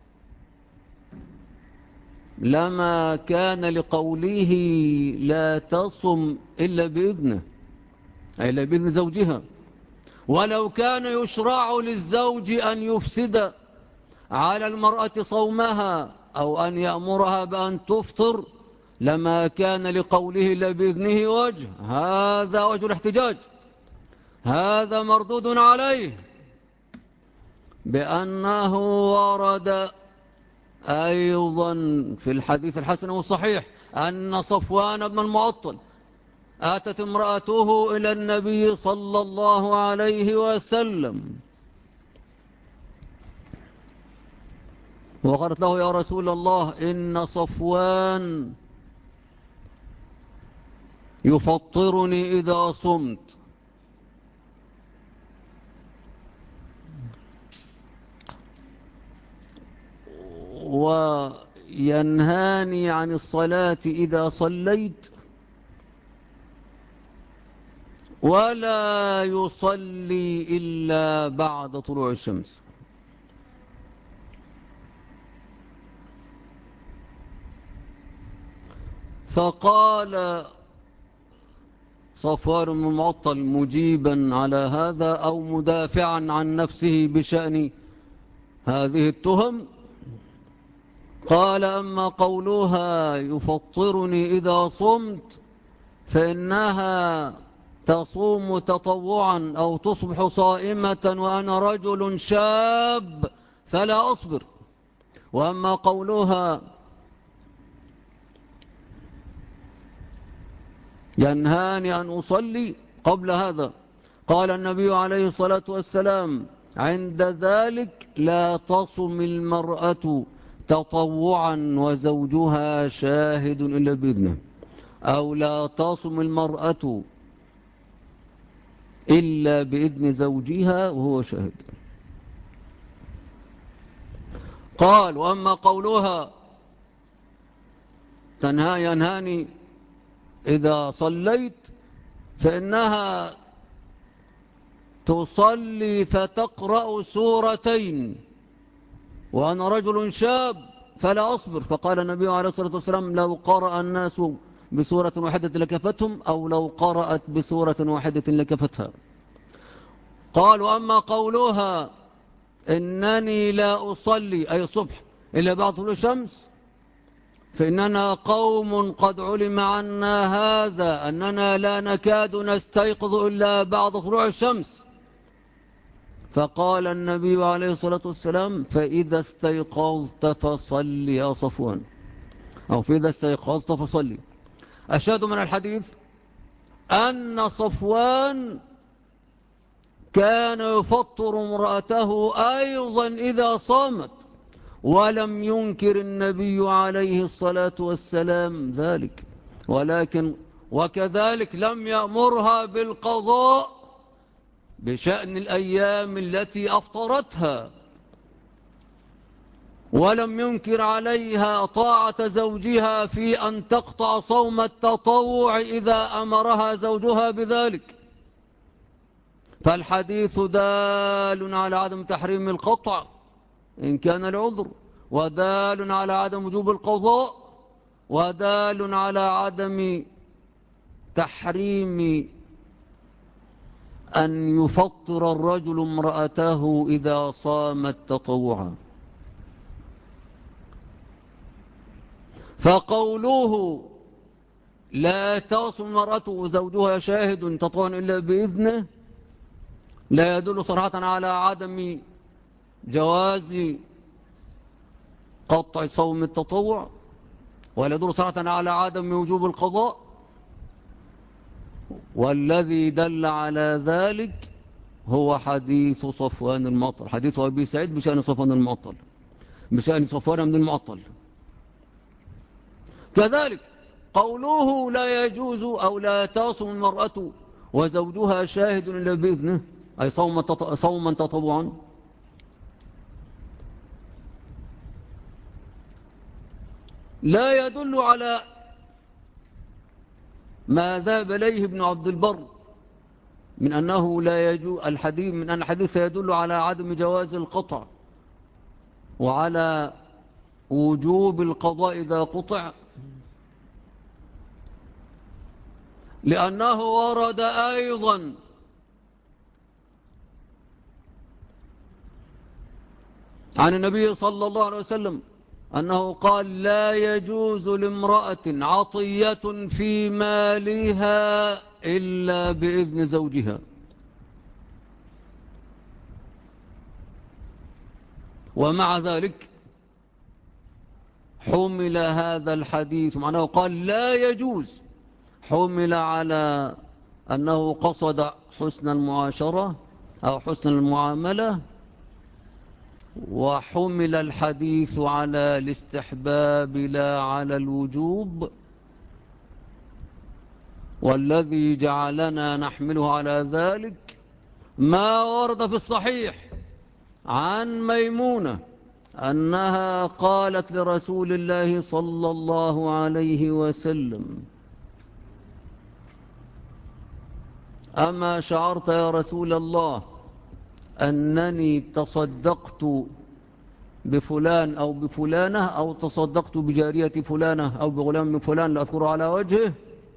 لما كان لقوله لا تصم إلا بإذنه أي إلا بإذن زوجها، ولو كان يشرع للزوج أن يفسد على المرأة صومها أو أن يأمرها بأن تفطر لما كان لقوله إلا بإذنه وجه. هذا وجه الاحتجاج، هذا مردود عليه بأنه ورد أيضا في الحديث الحسن والصحيح أن صفوان بن المعطل آتت امرأته إلى النبي صلى الله عليه وسلم وقالت له يا رسول الله إن صفوان يفطرني إذا صمت وينهاني عن الصلاة إذا صليت ولا يصلي إلا بعد طلوع الشمس. فقال صفوان بن المعطل مجيبا على هذا أو مدافعا عن نفسه بشأن هذه التهم قال أما قولها يفطرني إذا صمت فإنها تصوم تطوعا أو تصبح صائمة وأنا رجل شاب فلا أصبر، وأما قولها ينهاني أن أصلي قبل هذا قال النبي عليه الصلاة والسلام عند ذلك لا تصم المرأة تطوعا وزوجها شاهد إلا بإذنه، أو لا تصم المرأة إلا بإذن زوجها وهو شاهد. قال وأما قولها ينهاني إذا صليت فإنها تصلي فتقرأ سورتين وأنا رجل شاب فلا أصبر، فقال النبي عليه الصلاة والسلام لو قرأ الناس بسورة واحدة لكفتهم، أو لو قرأت بسورة واحدة لكفتها. قال وأما قولها إنني لا أصلي أي الصبح إلا بعد طلوع الشمس فإننا قوم قد علم عنا هذا أننا لا نكاد نستيقظ إلا بعد طلوع الشمس. فقال النبي عليه الصلاة والسلام فإذا استيقظت فصلي يا صفوان، أو فإذا استيقظت فصلي. أشهد من الحديث أن صفوان كان يفطر امرأته أيضا إذا صامت، ولم ينكر النبي عليه الصلاة والسلام ذلك، وكذلك لم يأمرها بالقضاء بشأن الأيام التي أفطرتها، ولم ينكر عليها طاعة زوجها في أن تقطع صوم التطوع إذا أمرها زوجها بذلك. فالحديث دال على عدم تحريم القطع إن كان العذر، ودال على عدم وجوب القضاء، ودال على عدم تحريم أن يفطر الرجل امرأته إذا صامت تطوعا. فقوله لا تصم المرأة وزوجها شاهد تطوعا إلا بإذنه لا يدل صراحة على عدم جواز قطع صوم التطوع، ولا يدل صراحة على عدم وجوب القضاء، والذي دل على ذلك هو حديث صفوان المعطل، حديث أبي سعيد بشأن صفوان المعطل، بشأن صفوان من المعطل. كذلك قوله لا يجوز أو لا تصم المرأة وزوجها شاهد إلا بإذنه أي صوما تطوعا، لا يدل على ما ذهب إليه ابن عبد البر من أنه لا يجوز الحديث، من أن الحديث يدل على عدم جواز القطع وعلى وجوب القضاء إذا قطع، لأنه ورد أيضا عن النبي صلى الله عليه وسلم أنه قال لا يجوز لامرأة عطية في مالها إلا بإذن زوجها. ومع ذلك حمل هذا الحديث معناه قال لا يجوز، حمل على أنه قصد حسن المعاشرة أو حسن المعاملة، وحمل الحديث على الاستحباب لا على الوجوب، والذي جعلنا نحمله على ذلك ما ورد في الصحيح عن ميمونة أنها قالت لرسول الله صلى الله عليه وسلم أما شعرت يا رسول الله أنني تصدقت بفلان أو بفلانة أو تصدقت بجارية فلانة أو بغلام فلان لا أذكر على وجهه؟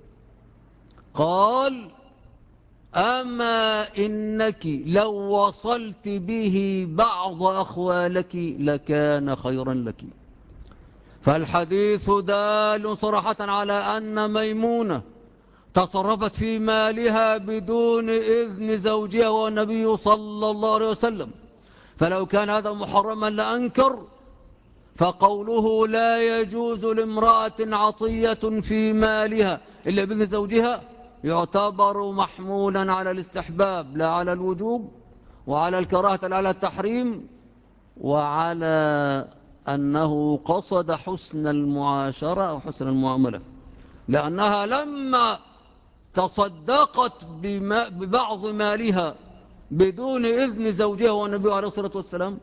قال أما إنك لو وصلت به بعض أخوالك لكان خيرا لك. فالحديث دال صراحة على أن ميمونة تصرفت في مالها بدون إذن زوجها والنبي صلى الله عليه وسلم، فلو كان هذا محرما لأنكر. فقوله لا يجوز لامرأة عطية في مالها إلا بإذن زوجها يعتبر محمولا على الاستحباب لا على الوجوب، وعلى الكراهة لا على التحريم، وعلى أنه قصد حسن المعاشرة أو حسن المعاملة، لأنها لما تصدقت ببعض مالها بدون إذن زوجها والنبي عليه الصلاة والسلام،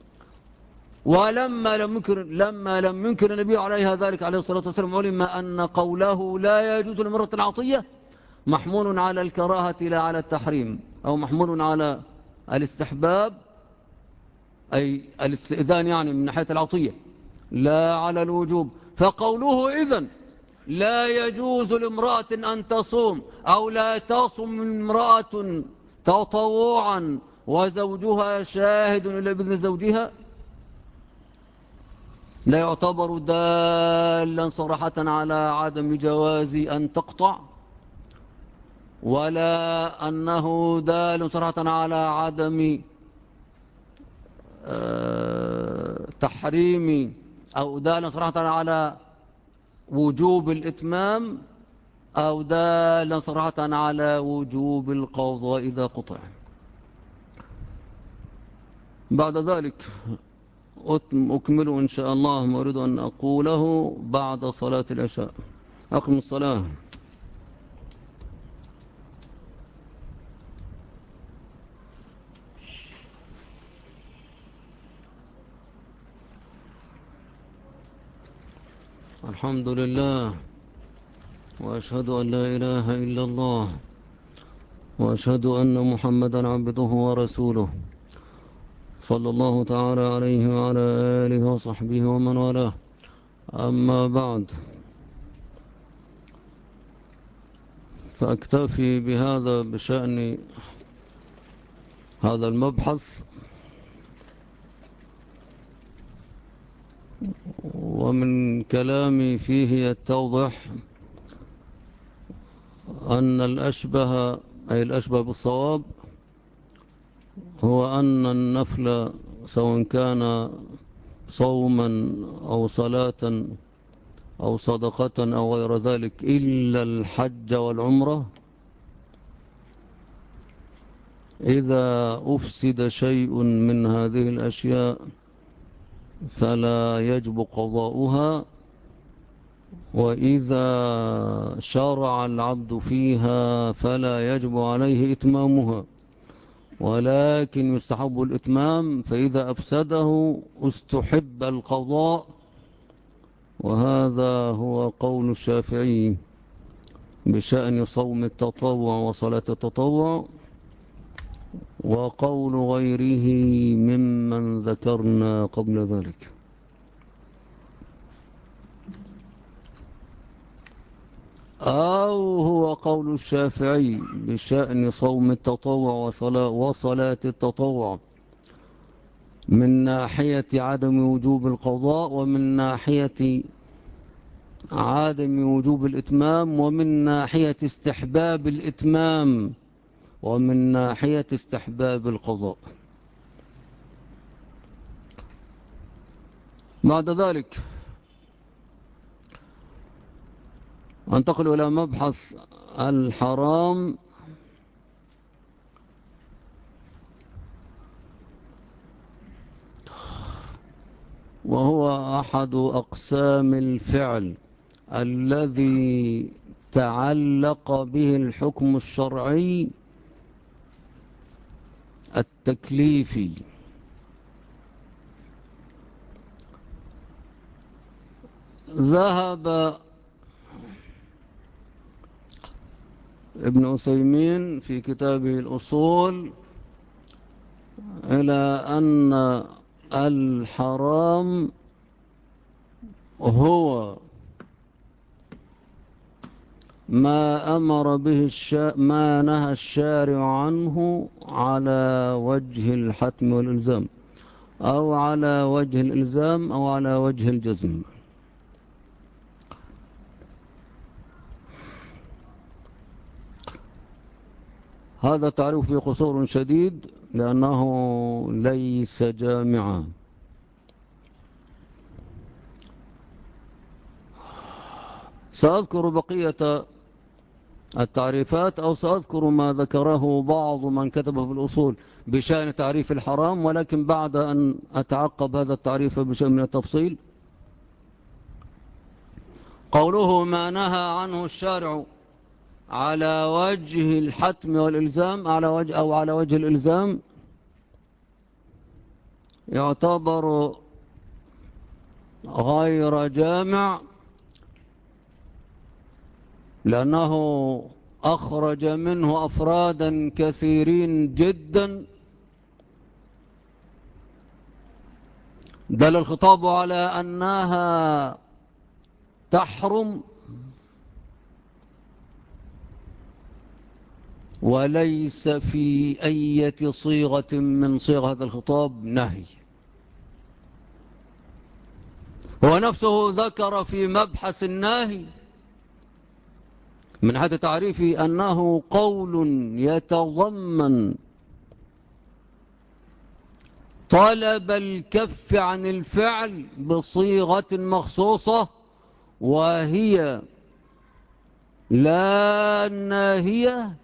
ولما لم ينكر النبي عليها ذلك عليه الصلاة والسلام، علم أن قوله لا يجوز لامرأة العطية محمول على الكراهة لا على التحريم، أو محمول على الاستحباب أي الاستئذان يعني من ناحية العطية لا على الوجوب. فقوله إذن لا يجوز لامرأة أن تصوم أو لا تصوم امرأة تطوعا وزوجها شاهد إلا بإذن زوجها لا يعتبر دالا صراحة على عدم جواز أن تقطع، ولا أنه دال صراحة على عدم تحريم، أو دال صراحة على وجوب الإتمام، أو دال صراحة على وجوب القضاء إذا قطع. بعد ذلك أكمل إن شاء الله ما أريد أن أقوله بعد صلاة العشاء. أقم الصلاة. الحمد لله، وأشهد أن لا إله إلا الله، وأشهد أن محمدا عبده ورسوله صلى الله تعالى عليه وعلى آله وصحبه ومن والاه. أما بعد، فأكتفي بهذا بشأن هذا المبحث، ومن كلامي فيه يتضح أن الأشبه أي الأشبه بالصواب هو أن النفل سواء كان صوما أو صلاة أو صدقة أو غير ذلك إلا الحج والعمرة، إذا أفسد شيء من هذه الأشياء فلا يجب قضاؤها، وإذا شرع العبد فيها فلا يجب عليه إتمامها، ولكن يستحب الإتمام، فإذا أفسده استحب القضاء. وهذا هو قول الشافعي بشأن صوم التطوع وصلاة التطوع، وقول غيره ممن ذكرنا قبل ذلك. أو هو قول الشافعي بشأن صوم التطوع وصلاة التطوع من ناحية عدم وجوب القضاء، ومن ناحية عدم وجوب الإتمام، ومن ناحية استحباب الإتمام، ومن ناحية استحباب القضاء. بعد ذلك أنتقل إلى مبحث الحرام، وهو أحد أقسام الفعل الذي تعلق به الحكم الشرعي التكليفي. ذهب ابن عثيمين في كتابه الأصول إلى أن الحرام هو ما أمر به ما نهى الشارع عنه على وجه الحتم والإلزام، أو على وجه الإلزام، أو على وجه الجزم. هذا تعريف فيه قصور شديد لأنه ليس جامعا. سأذكر بقية التعريفات، أو سأذكر ما ذكره بعض من كتبه في الأصول بشأن تعريف الحرام، ولكن بعد أن أتعقب هذا التعريف بشيء من التفصيل. قوله ما نهى عنه الشارع على وجه الحتم والإلزام، على وجه الإلزام، يعتبر غير جامع، لأنه أخرج منه أفرادا كثيرين جدا. دل الخطاب على أنها تحرم وليس في أي صيغة من صيغ هذا الخطاب نهي. هو نفسه ذكر في مبحث النهي من حيث تعريفه أنه قول يتضمن طلب الكف عن الفعل بصيغة مخصوصة، وهي لا ناهية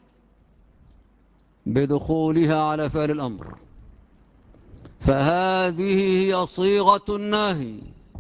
بدخولها على فعل الأمر، فهذه هي صيغة النهي.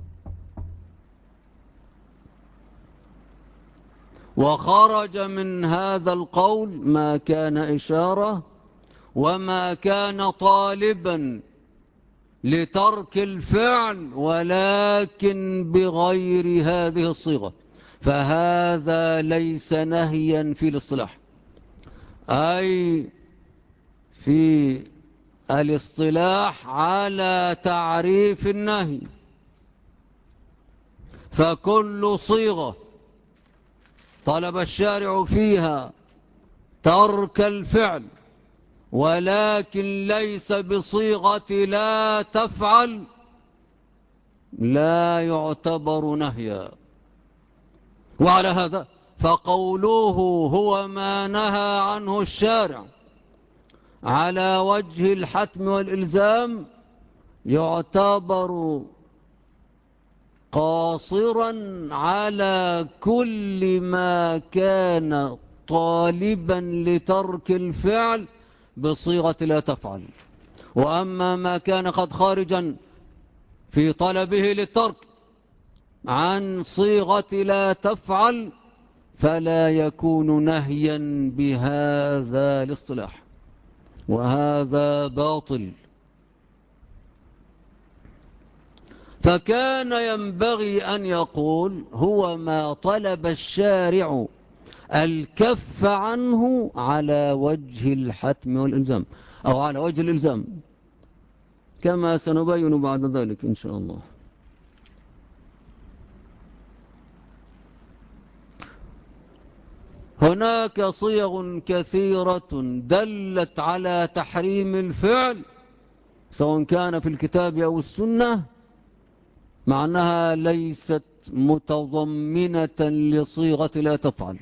وخرج من هذا القول ما كان إشارة وما كان طالبا لترك الفعل ولكن بغير هذه الصيغة، فهذا ليس نهيا في الاصطلاح، أي في الاصطلاح على تعريف النهي. فكل صيغة طلب الشارع فيها ترك الفعل ولكن ليس بصيغة لا تفعل لا يعتبر نهيا. وعلى هذا فقوله هو ما نهى عنه الشارع على وجه الحتم والإلزام يعتبر قاصرا على كل ما كان طالبا لترك الفعل بصيغة لا تفعل. وأما ما كان قد خارجا في طلبه للترك عن صيغة لا تفعل فلا يكون نهيا بهذا الاصطلاح، وهذا باطل. فكان ينبغي أن يقول هو ما طلب الشارع الكف عنه على وجه الحتم والإلزام، أو على وجه الإلزام، كما سنبين بعد ذلك إن شاء الله. هناك صيغ كثيرة دلت على تحريم الفعل سواء كان في الكتاب أو السنة، مع أنها ليست متضمنة لصيغة لا تفعل.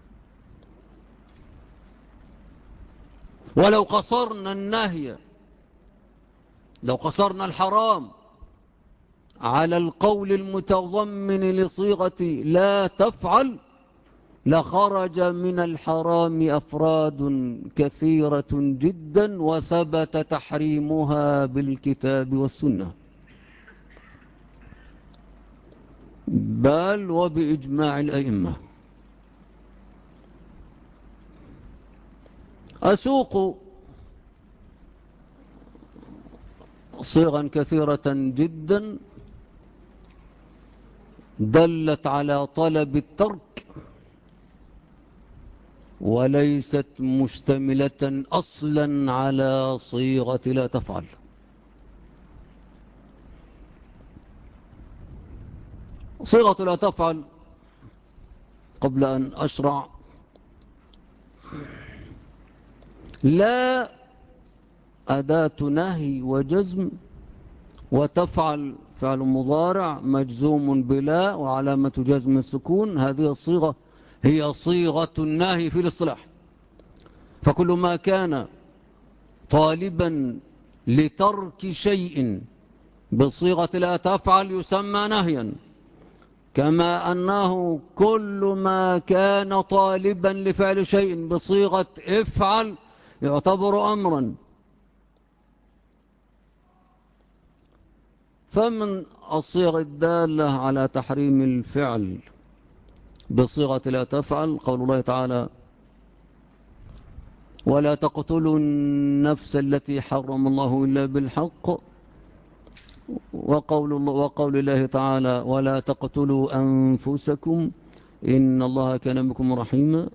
ولو قصرنا النهي، لو قصرنا الحرام على القول المتضمن لصيغة لا تفعل لخرج من الحرام أفراد كثيرة جدا وثبت تحريمها بالكتاب والسنة، بل وبإجماع الأئمة. أسوق صيغا كثيرة جدا دلت على طلب الترك وليست مشتملة أصلا على صيغة لا تفعل. صيغة لا تفعل قبل أن أشرع لا أداة نهي وجزم، وتفعل فعل مضارع مجزوم بلا وعلامة جزم السكون. هذه الصيغة هي صيغة النهي في الاصطلاح. فكل ما كان طالبا لترك شيء بصيغة لا تفعل يسمى نهيا، كما أنه كل ما كان طالبا لفعل شيء بصيغة افعل يعتبر أمرا. فمن الصيغ الدالة على تحريم الفعل بصيغة لا تفعل قول الله تعالى: ولا تقتلوا النفس التي حرم الله إلا بالحق، وقول الله تعالى: ولا تقتلوا أنفسكم إن الله كان بكم رحيما.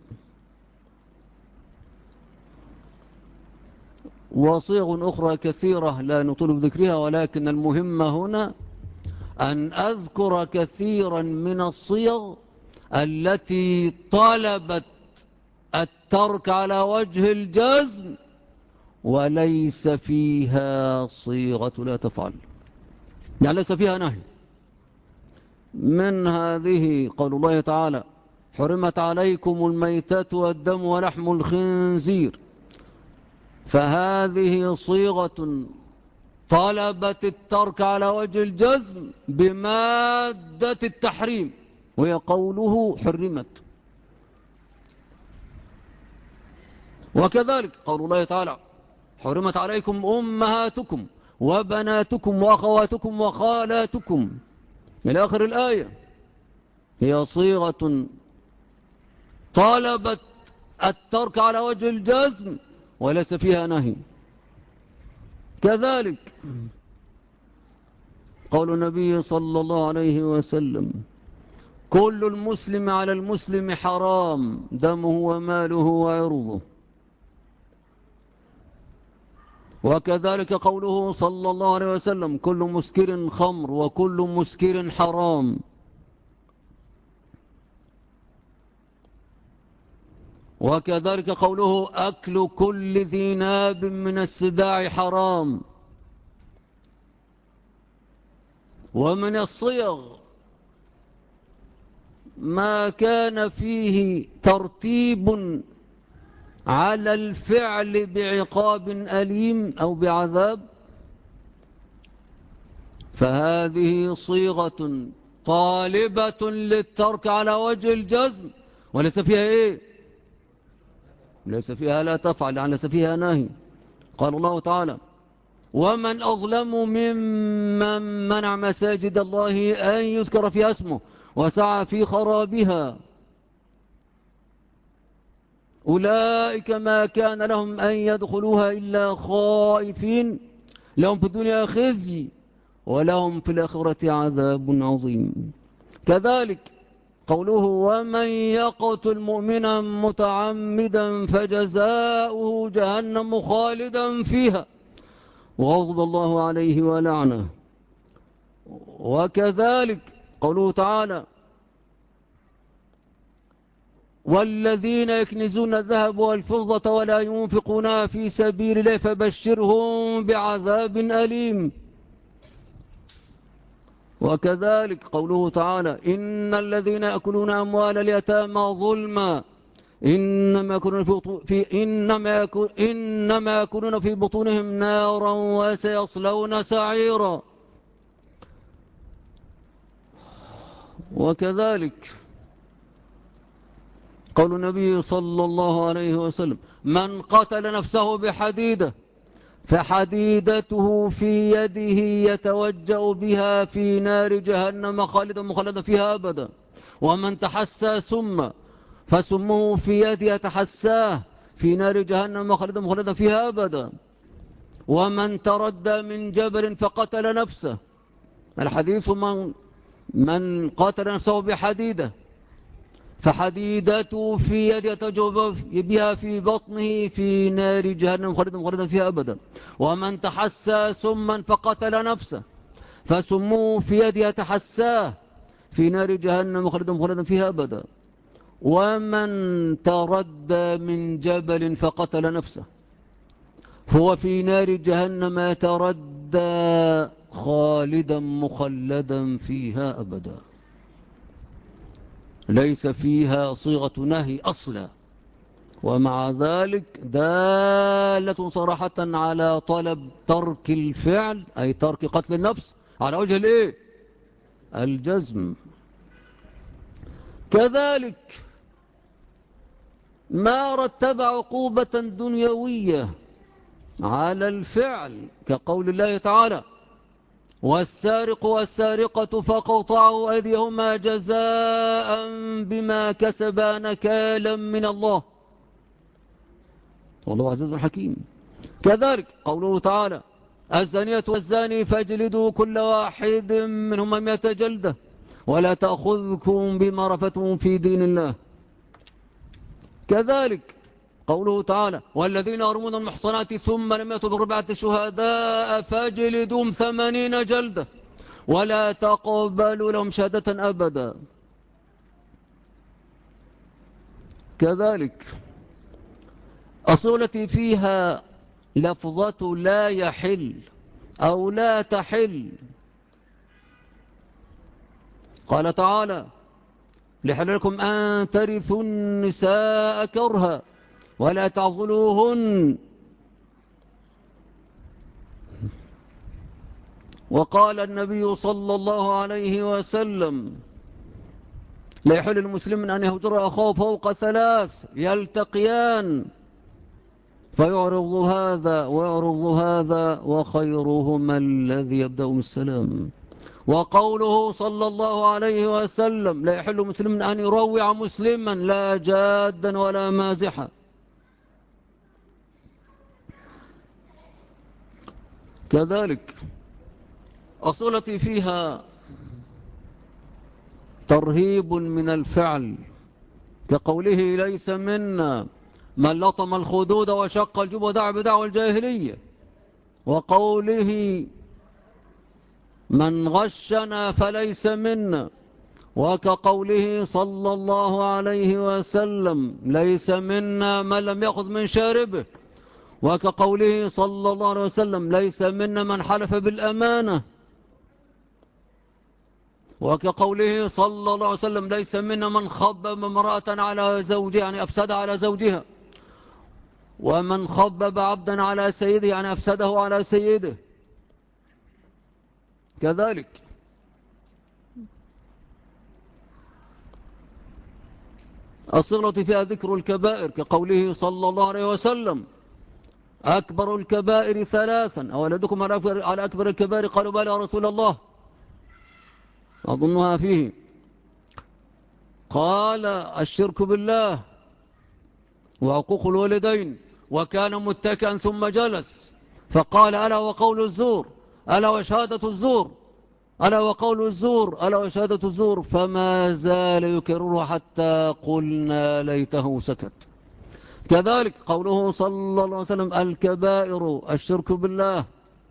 وصيغ أخرى كثيرة لا نطول بذكرها، ولكن المهم هنا أن أذكر كثيرا من الصيغ التي طلبت الترك على وجه الجزم وليس فيها صيغة لا تفعل، يعني ليس فيها نهي. من هذه قول الله تعالى: حرمت عليكم الميتة والدم ولحم الخنزير، فهذه صيغة طلبت الترك على وجه الجزم بمادة التحريم، وهي قوله حرمت. وكذلك قول الله تعالى: حرمت عليكم أمهاتكم وبناتكم وأخواتكم وخالاتكم إلى آخر الآية، هي صيغة طالبت الترك على وجه الجزم وليس فيها نهي. كذلك قول النبي صلى الله عليه وسلم: كل المسلم على المسلم حرام دمه وماله وعرضه. وكذلك قوله صلى الله عليه وسلم: كل مسكر خمر وكل مسكر حرام. وكذلك قوله: أكل كل ذي ناب من السباع حرام. ومن الصيغ ما كان فيه ترتيب على الفعل بعقاب أليم أو بعذاب، فهذه صيغة طالبة للترك على وجه الجزم وليس فيها إيه؟ ليس فيها لا تفعل، يعني ليس فيها نهي. قال الله تعالى: ومن أظلم ممن منع مساجد الله أن يذكر فيها اسمه وسعى في خرابها، أولئك ما كان لهم أن يدخلوها إلا خائفين، لهم في الدنيا خزي ولهم في الآخرة عذاب عظيم. كذلك قوله: ومن يقتل مؤمنا متعمدا فجزاؤه جهنم خالدا فيها وغضب الله عليه ولعنه. وكذلك قوله تعالى: والذين يكنزون الذهب والفضة ولا ينفقونها في سبيل الله فبشرهم بعذاب أليم. وكذلك قوله تعالى: إن الذين يأكلون أموال اليتامى ظلما إنما يأكلون في بطونهم نارا وسيصلون سعيرا. وكذلك قول النبي صلى الله عليه وسلم: من قتل نفسه بحديدة فحديدته في يده يتوجأ بها في نار جهنم خالدا مخلدا فيها أبدا، ومن تحسى سم فسمه في يده يتحساه في نار جهنم خالدا مخلدا فيها أبدا، ومن تردى من جبل فقتل نفسه. الحديث: من قتل نفسه بحديدة فحديدته في يد يتجوب بها في بطنه في نار جهنم خالدا فيها أبدا، ومن تحسى سما فقتل نفسه فسموه في يد يتحساه في نار جهنم خالدا فيها أبدا، ومن تردى من جبل فقتل نفسه فهو في نار جهنم يتردى خالدا مخلدا فيها أبدا. ليس فيها صيغة نهي أصلا، ومع ذلك دالة صراحة على طلب ترك الفعل، أي ترك قتل النفس على وجه الإيه؟ الجزم. كذلك ما رتب عقوبة دنيوية على الفعل كقول الله تعالى: والسارق والسارقة فاقطعوا أيديهما جزاء بما كسبا نكالا من الله والله عزيز حكيم. كذلك قوله تعالى: الزانية والزاني فاجلدوا كل واحد منهما 100 جلدة ولا تأخذكم بما رفتم في دين الله. كذلك قوله تعالى: والذين يرمون المحصنات ثم لم يأتوا ب4 شهداء فاجلدوهم 80 جلدة ولا تقبلوا لهم شهادة أبدا. كذلك الصورة التي فيها لفظة لا يحل أو لا تحل، قال تعالى: لحل لكم أن ترثوا النساء كرها ولا تعضلوهن. وقال النبي صلى الله عليه وسلم: لا يحل المسلم أن يهجر أخاه فوق 3 يلتقيان فيعرض هذا ويعرض هذا وخيرهما الذي يبدأ بالسلام. وقوله صلى الله عليه وسلم: لا يحل مسلم أن يروع مسلما لا جادا ولا مازحا. كذلك الصورة التي فيها ترهيب من الفعل كقوله: ليس منا من لطم الخدود وشق الجب ودعا بدعوى الجاهلية. وقوله: من غشنا فليس منا. وكقوله صلى الله عليه وسلم: ليس منا من لم يأخذ من شاربه. وكقوله صلى الله عليه وسلم: ليس منا من حلف بالأمانة. وكقوله صلى الله عليه وسلم: ليس منا من خبب امرأة على زوجها يعني أفسد على زوجها. ومن خبب عبدا على سيده يعني أفسده على سيده. كذلك الصيغة فيها ذكر الكبائر كقوله صلى الله عليه وسلم: أكبر الكبائر 3 أولدكم على أكبر الكبائر قالوا بلى يا رسول الله أظنها فيه قال: الشرك بالله وعقوق الوالدين. وكان متكئا ثم جلس فقال: ألا وقول الزور ألا وشهادة الزور ألا وقول الزور ألا وشهادة الزور، فما زال يكررها حتى قلنا ليته سكت. كذلك قوله صلى الله عليه وسلم: الكبائر الشرك بالله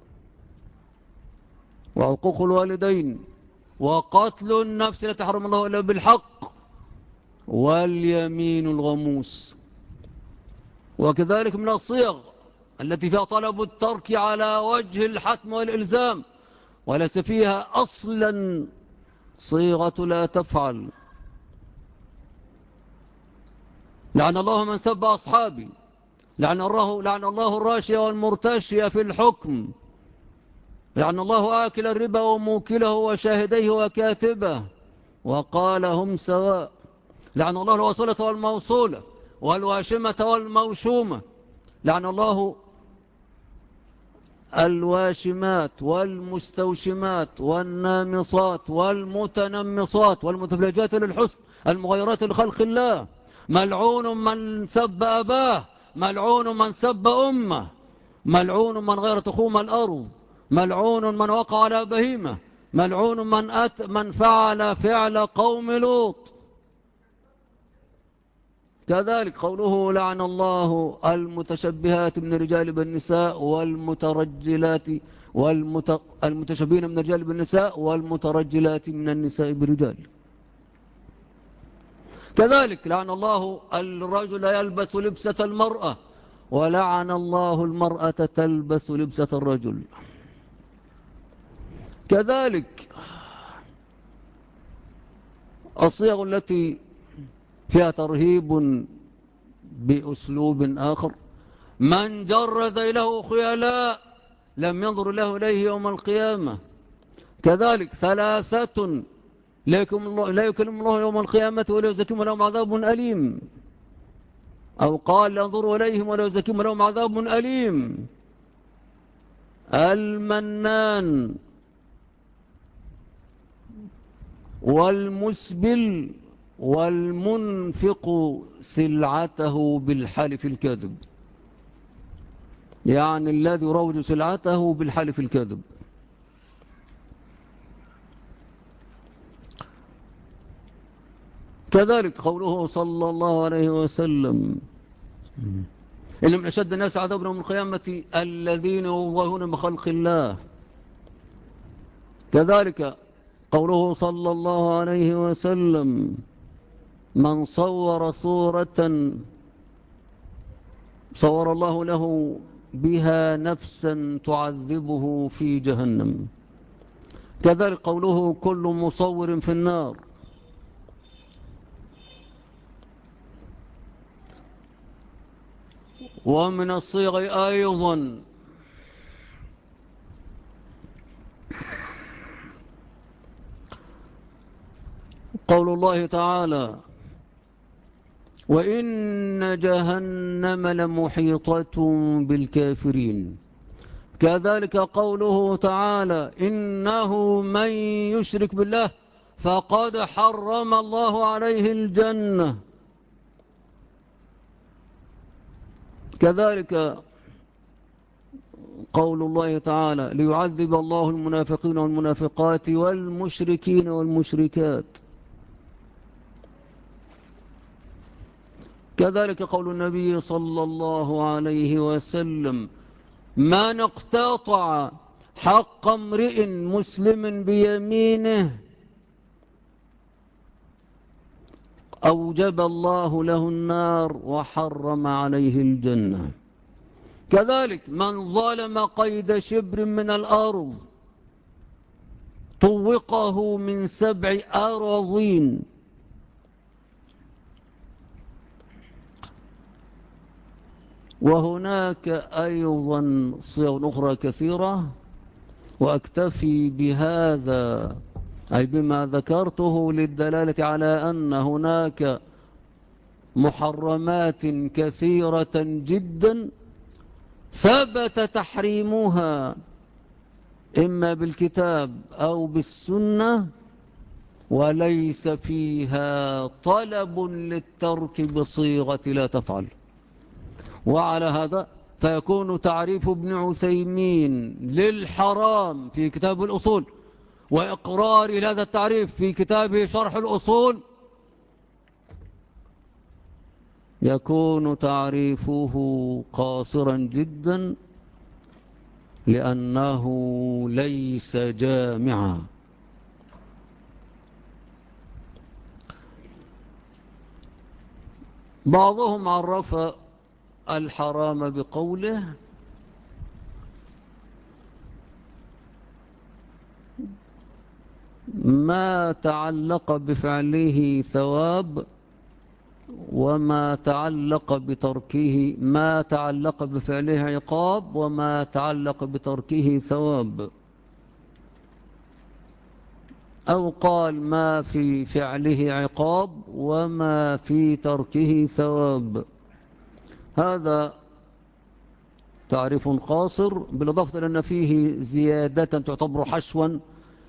وعقوق الوالدين وقتل النفس التي حرم الله إلا بالحق واليمين الغموس. وكذلك من الصيغ التي فيها طلب الترك على وجه الحتم والإلزام وليس فيها أصلا صيغة لا تفعل: لعن الله من سب أصحابي، لعن الله الراشية والمرتشية في الحكم، لعن الله آكل الربا وموكله وشاهديه وكاتبه وقال هم سواء، لعن الله الوصولة والموصولة والواشمة والموشومة، لعن الله الواشمات والمستوشمات والنامصات والمتنمصات والمتفلجات للحسن المغيرات لخلق الله، ملعون من سب أباه، ملعون من سب أمه، ملعون من غيرت خوم الأرض، ملعون من وقع على بهيمة، ملعون من فعل فعل قوم لوط. كذلك قوله: لعن الله المتشبهات من الرجال بالنساء والمترجلات المتشبهين من الرجال بالنساء والمترجلات من النساء بالرجال. كذلك لعن الله الرجل يلبس لبسة المرأة ولعن الله المرأة تلبس لبسة الرجل. كذلك الصيغ التي فيها ترهيب بأسلوب آخر: من جر ذيله خيلاء لم ينظر له إليه يوم القيامة. كذلك 3 لا يكلم الله يوم القيامة ولا يزكيهم ولهم عذاب أليم، أو قال لا ينظر إليهم ولا يزكيهم ولهم عذاب أليم. المنان والمسبل والمنفق سلعته بالحلف الكاذب، يعني الذي يروج سلعته بالحلف الكاذب. كذلك قوله صلى الله عليه وسلم إن من أشد الناس عذابا يوم القيامة الذين يضاهون بخلق الله. كذلك قوله صلى الله عليه وسلم من صور صورة صور الله له بها نفسا تعذبه في جهنم. كذلك قوله كل مصور في النار. ومن الصيغ أيضا قول الله تعالى وإن جهنم لمحيطة بالكافرين. كذلك قوله تعالى إنه من يشرك بالله فقد حرم الله عليه الجنة. كذلك قول الله تعالى ليعذب الله المنافقين والمنافقات والمشركين والمشركات. كذلك قول النبي صلى الله عليه وسلم ما نقتطع حق امرئ مسلم بيمينه أوجب الله له النار وحرم عليه الجنة. كذلك من ظلم قيد شبر من الأرض طوقه من 7 أراضين. وهناك أيضا صيغ أخرى كثيرة، وأكتفي بهذا أي بما ذكرته للدلالة على أن هناك محرمات كثيرة جدا ثبت تحريمها إما بالكتاب أو بالسنة وليس فيها طلب للترك بصيغة لا تفعل. وعلى هذا فيكون تعريف ابن عثيمين للحرام في كتاب الأصول وإقرار هذا التعريف في كتابه شرح الأصول يكون تعريفه قاصرا جدا لأنه ليس جامعا. بعضهم عرف الحرام بقوله ما تعلق بفعله ثواب وما تعلق بتركه ما تعلق بفعله عقاب وما تعلق بتركه ثواب، أو قال ما في فعله عقاب وما في تركه ثواب. هذا تعريف قاصر، بالإضافة لأن فيه زيادة تعتبر حشوا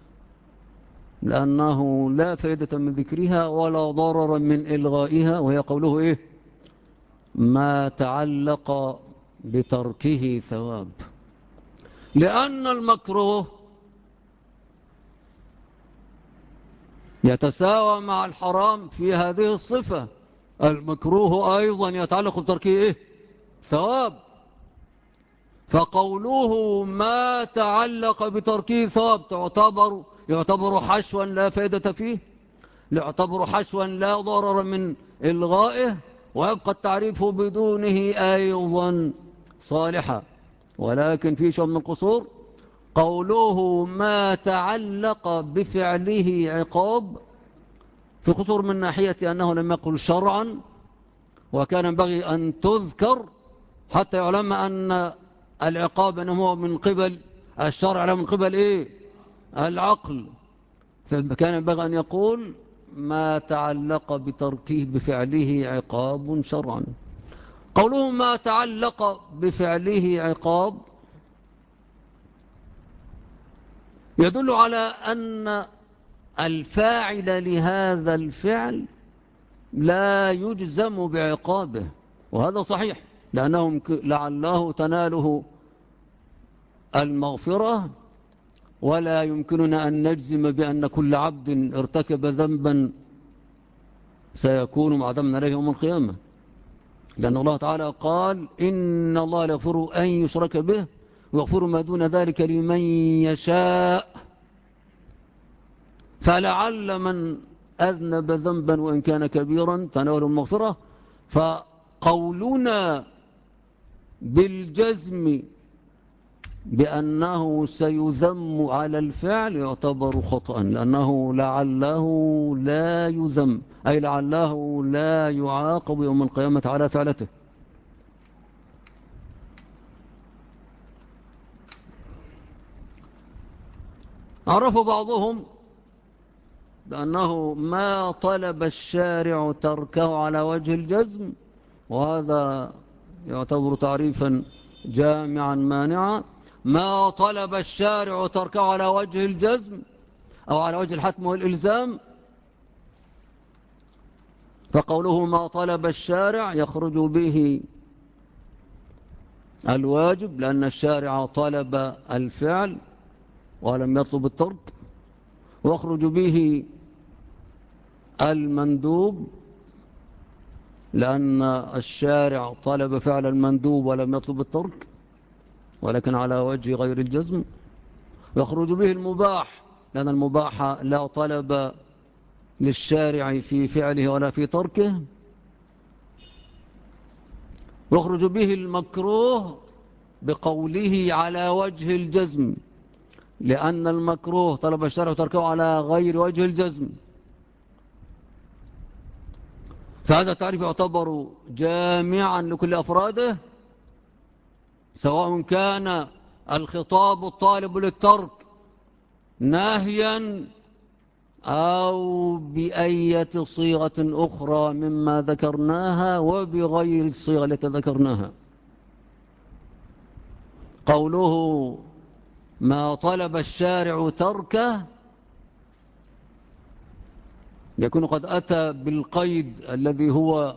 لأنه لا فائدة من ذكرها ولا ضرر من إلغائها، وهي قوله إيه ما تعلق بتركه ثواب. لأن المكروه يتساوى مع الحرام في هذه الصفة، المكروه أيضا يتعلق بتركه إيه ثواب. فقوله ما تعلق بتركه ثواب يعتبر حشوا لا فائدة فيه، يعتبر حشوا لا ضرر من إلغائه، ويبقى التعريف بدونه أيضا صالحا. ولكن في شيء من القصور قوله ما تعلق بفعله عقاب في قصور من ناحية أنه لم يقل شرعا، وكان ينبغي أن تذكر حتى يعلم أن العقاب أنه هو من قبل الشرع لا من قبل إيه العقل. فكان ينبغي أن يقول ما تعلق بتركه بفعله عقاب شرعا. قوله ما تعلق بفعله عقاب يدل على أن الفاعل لهذا الفعل لا يجزم بعقابه، وهذا صحيح، لأنه لعله تناله المغفرة، ولا يمكننا أن نجزم بأن كل عبد ارتكب ذنبا سيكون معدما عليه يوم القيامة، لأن الله تعالى قال إن الله لا يغفر أن يشرك به ويغفر ما دون ذلك لمن يشاء. فلعل من أذنب ذنبا وإن كان كبيرا تناول المغفرة، فقولنا بالجزم بأنه سيذم على الفعل يعتبر خطأ، لأنه لعله لا يذم، أي لعله لا يعاقب يوم القيامة على فعلته. عرف بعضهم بأنه ما طلب الشارع تركه على وجه الجزم، وهذا يعتبر تعريفا جامعا مانعا. ما طلب الشارع تركه على وجه الجزم أو على وجه الحتم والإلزام، فقوله ما طلب الشارع يخرج به الواجب، لأن الشارع طلب الفعل ولم يطلب الترك، واخرج به المندوب، لأن الشارع طلب فعل المندوب ولم يطلب الترك ولكن على وجه غير الجزم، ويخرج به المباح، لأن المباح لا طلب للشارع في فعله ولا في تركه، ويخرج به المكروه بقوله على وجه الجزم، لأن المكروه طلب الشارع تركه على غير وجه الجزم. فهذا التعريف يعتبر جامعا لكل أفراده، سواء كان الخطاب الطالب للترك ناهيا أو بأية صيغة أخرى مما ذكرناها وبغير الصيغة التي ذكرناها. قوله ما طلب الشارع تركه يكون قد أتى بالقيد الذي هو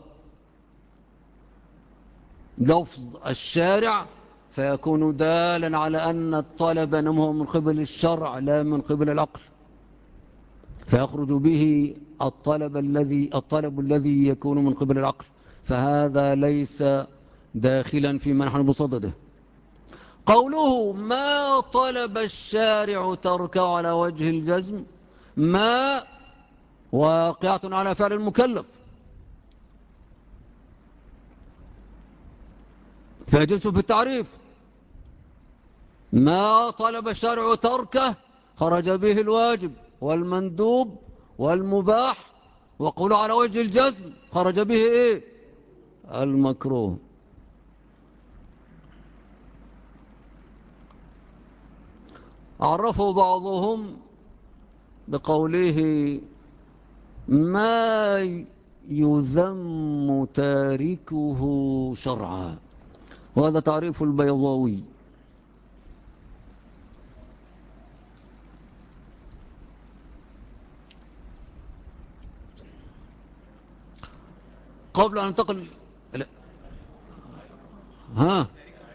لفظ الشارع، فيكون دالا على أن الطلب نمه من قبل الشرع لا من قبل العقل، فيخرج به الطلب الذي يكون من قبل العقل، فهذا ليس داخلا فيما نحن بصدده. قوله ما طلب الشارع تركه على وجه الجزم، ما واقعة على فعل المكلف، فيجلس في التعريف. ما طلب الشارع تركه خرج به الواجب والمندوب والمباح، وقول على وجه الجزم خرج به إيه؟ المكروه. عرفوا بعضهم بقوله ما يذم تاركه شرعا، وهذا تعريف البيضاوي. قبل أن ننتقل ها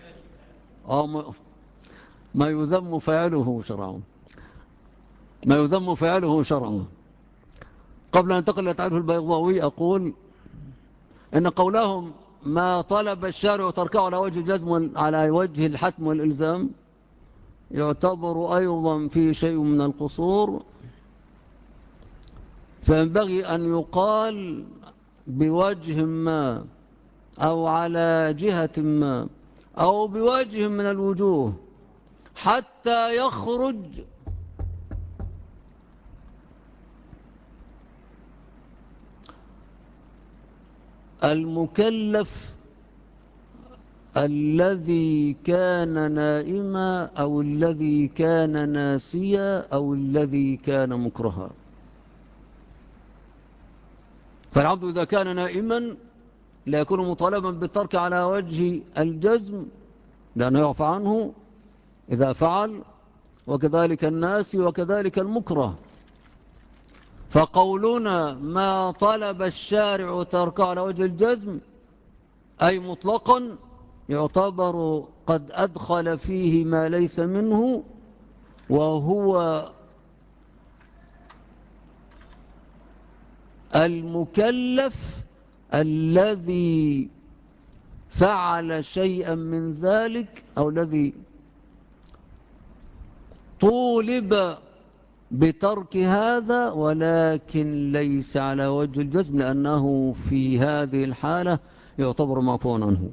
ما يذم فعله شرعا، ما يذم فعله شرعا. قبل أن ننتقل إلى تعريف البيضاوي أقول إن قولهم ما طلب الشارع تركه على وجه الجزم على وجه الحتم والإلزام يعتبر أيضا في شيء من القصور، فينبغي أن يقال بوجه ما أو على جهة ما أو بوجه من الوجوه حتى يخرج المكلف الذي كان نائما أو الذي كان ناسيا أو الذي كان مكرها. فالعبد إذا كان نائما لا يكون مطالبا بالترك على وجه الجزم لأنه يعفى عنه إذا فعل، وكذلك الناسي وكذلك المكره. فقولنا ما طلب الشارع تركه على وجه الجزم أي مطلقا يعتبر قد أدخل فيه ما ليس منه، وهو المكلف الذي فعل شيئا من ذلك أو الذي طولب بترك هذا ولكن ليس على وجه الجزم، لأنه في هذه الحالة يعتبر معفوا عنه.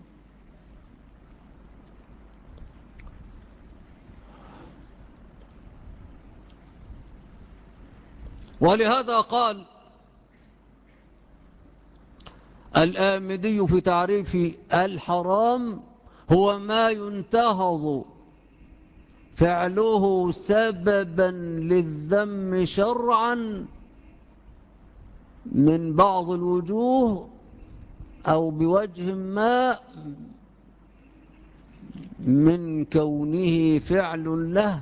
ولهذا قال الآمدي في تعريف الحرام هو ما ينتهض فعله سببا للذم شرعا من بعض الوجوه أو بوجه ما من كونه فعل له.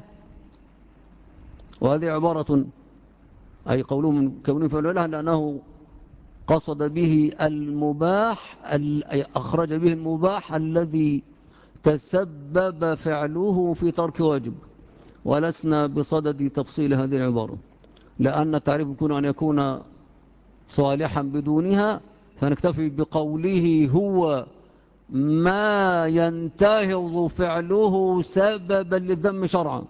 وهذه عبارة أي قوله من كونه فعل له لأنه قصد به المباح، أخرج به المباح الذي تسبب فعله في ترك واجب. ولسنا بصدد تفصيل هذه العبارة لأن التعريف يكون أن يكون صالحا بدونها، فنكتفي بقوله هو ما ينتهض فعله سببا للذم شرعا،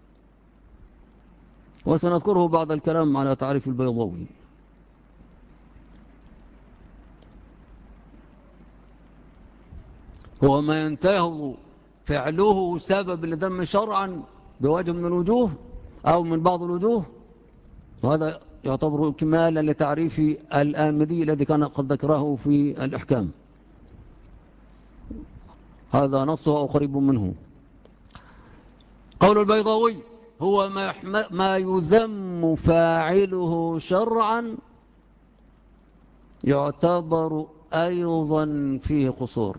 وسنذكره بعد الكلام على تعريف البيضاوي. هو ما ينتهض فعله سبب للذم شرعا بوجه من الوجوه أو من بعض الوجوه، وهذا يعتبر كمالا لتعريف الآمدي الذي كان قد ذكره في الإحكام. هذا نصه أو قريب منه. قول البيضاوي هو ما يذم فاعله شرعا يعتبر أيضا فيه قصور.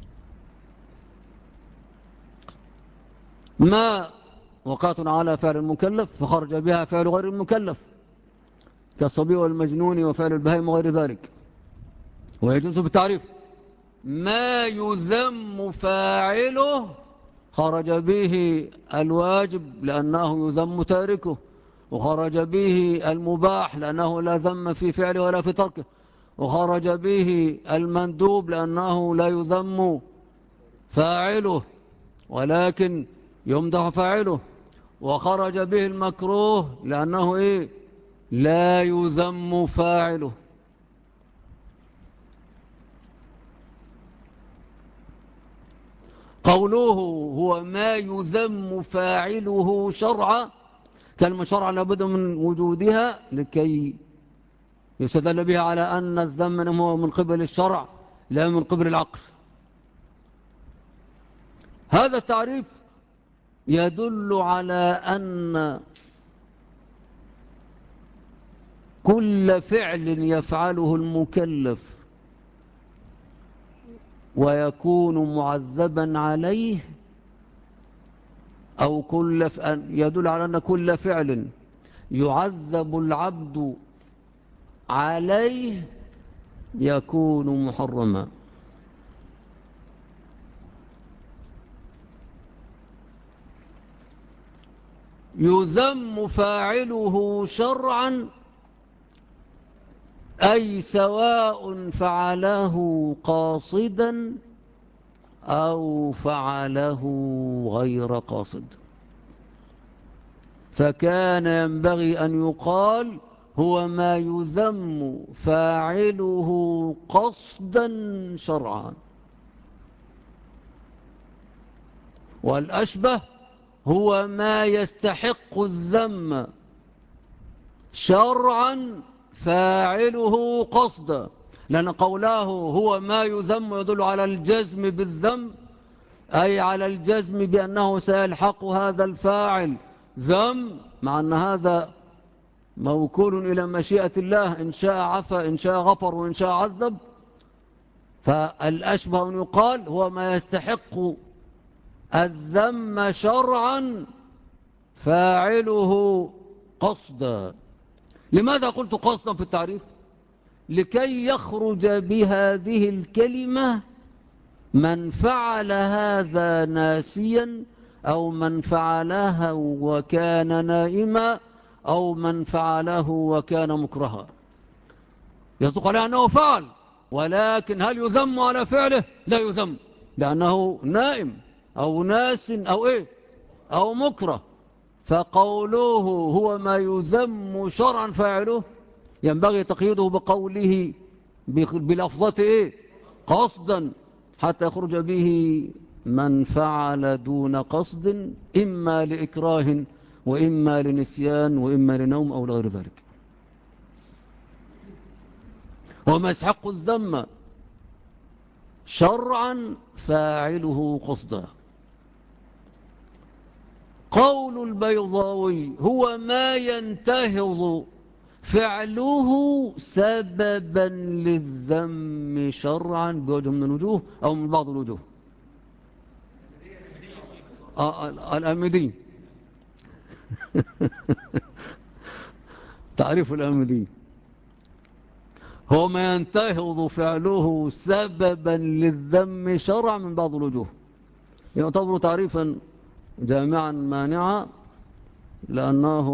ما وقعت على فعل المكلف فخرج بها فعل غير المكلف كالصبي والمجنون وفعل البهائم وغير ذلك، ويجوز بالتعريف ما يذم فاعله خرج به الواجب لأنه يذم تاركه، وخرج به المباح لأنه لا ذم في فعله ولا في تركه، وخرج به المندوب لأنه لا يذم فاعله ولكن يمدح فاعله، وخرج به المكروه لأنه لا يذم فاعله. قوله هو ما يذم فاعله شرعا، كلمة شرعا لابد من وجودها لكي يستدل بها على أن الذم هو من قبل الشرع لا من قبل العقل. هذا التعريف يدل على أن كل فعل يفعله المكلف ويكون معذبا عليه أو يدل على أن كل فعل يعذب العبد عليه يكون محرما. يذم فاعله شرعا أي سواء فعله قاصدا أو فعله غير قاصد، فكان ينبغي أن يقال هو ما يذم فاعله قصدا شرعا. والأشبه هو ما يستحق الذم شرعا فاعله قصدا، لأن قوله هو ما يذم يدل على الجزم بالذم أي على الجزم بأنه سيلحق هذا الفاعل ذم، مع أن هذا موكول إلى مشيئة الله، إن شاء عفى إن شاء غفر وإن شاء عذب. فالأشبه أن يقال هو ما يستحق الذم شرعا فاعله قصدا. لماذا قلت قصدا في التعريف؟ لكي يخرج بهذه الكلمة من فعل هذا ناسيا، أو من فعلها وكان نائما، أو من فعله وكان مكرها. يصدق عليه أنه فعل، ولكن هل يذم على فعله؟ لا يذم، لأنه نائم أو ناس أو إيه أو مكره. فقوله هو ما يذم شرعا فاعله ينبغي تقييده بقوله بلفظة إيه؟ قصدا، حتى يخرج به من فعل دون قصد، إما لإكراه وإما لنسيان وإما لنوم أو لغير ذلك. وما يسحق الذم شرعا فاعله قصدا. قول البيضاوي هو ما ينتهض فعله سببا للذم شرعا بوجه من الوجوه أو من بعض الوجوه. الأمدي تعريف الأمدي هو ما ينتهض فعله سببا للذم شرعا من بعض الوجوه. يعتبر تعريفا جامعا مانعا، لأنه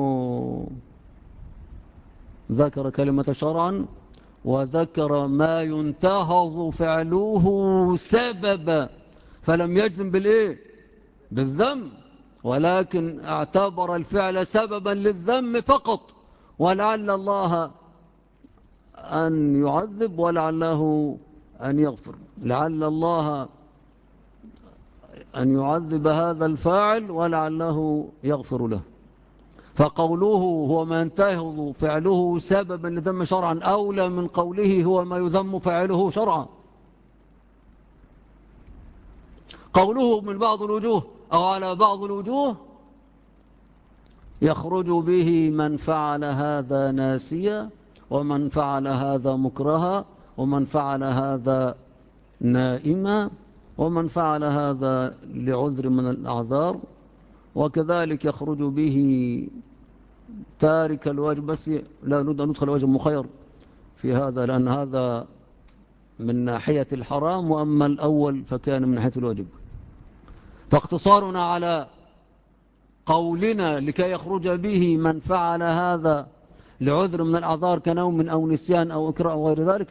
ذكر كلمة شرعا وذكر ما ينتهض فعله سببا، فلم يجزم بالإيه؟ بالذم، ولكن اعتبر الفعل سببا للذم فقط، ولعل الله أن يعذب ولعله أن يغفر، لعل الله أن يعذب هذا الفاعل ولعله يغفر له. فقوله هو ما ينتهض فعله سببا لذم شرعا أولى من قوله هو ما يذم فعله شرعا. قوله من بعض الوجوه أو على بعض الوجوه يخرج به من فعل هذا ناسيا، ومن فعل هذا مكرها، ومن فعل هذا نائما، ومن فعل هذا لعذر من الأعذار، وكذلك يخرج به تارك الواجب. بس لا نريد أن ندخل واجب مخير في هذا، لأن هذا من ناحية الحرام، وأما الأول فكان من ناحية الواجب. فاقتصارنا على قولنا لكي يخرج به من فعل هذا لعذر من الأعذار كنوم أو نسيان أو إكراه أو غير ذلك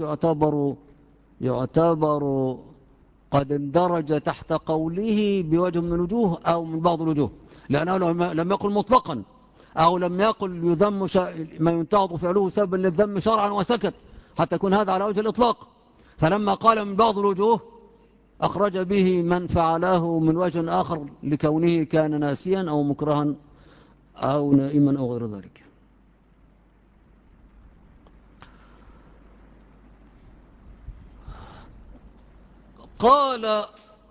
يعتبر قد اندرج تحت قوله بوجه من الوجوه أو من بعض الوجوه، لأنه لم يقل مطلقا، أو لم يقل يذم ما ينتهض فعله سببا للذم شرعا وسكت، حتى يكون هذا على وجه الإطلاق. فلما قال من بعض الوجوه أخرج به من فعله من وجه آخر لكونه كان ناسيا أو مكرها أو نائما أو غير ذلك. قال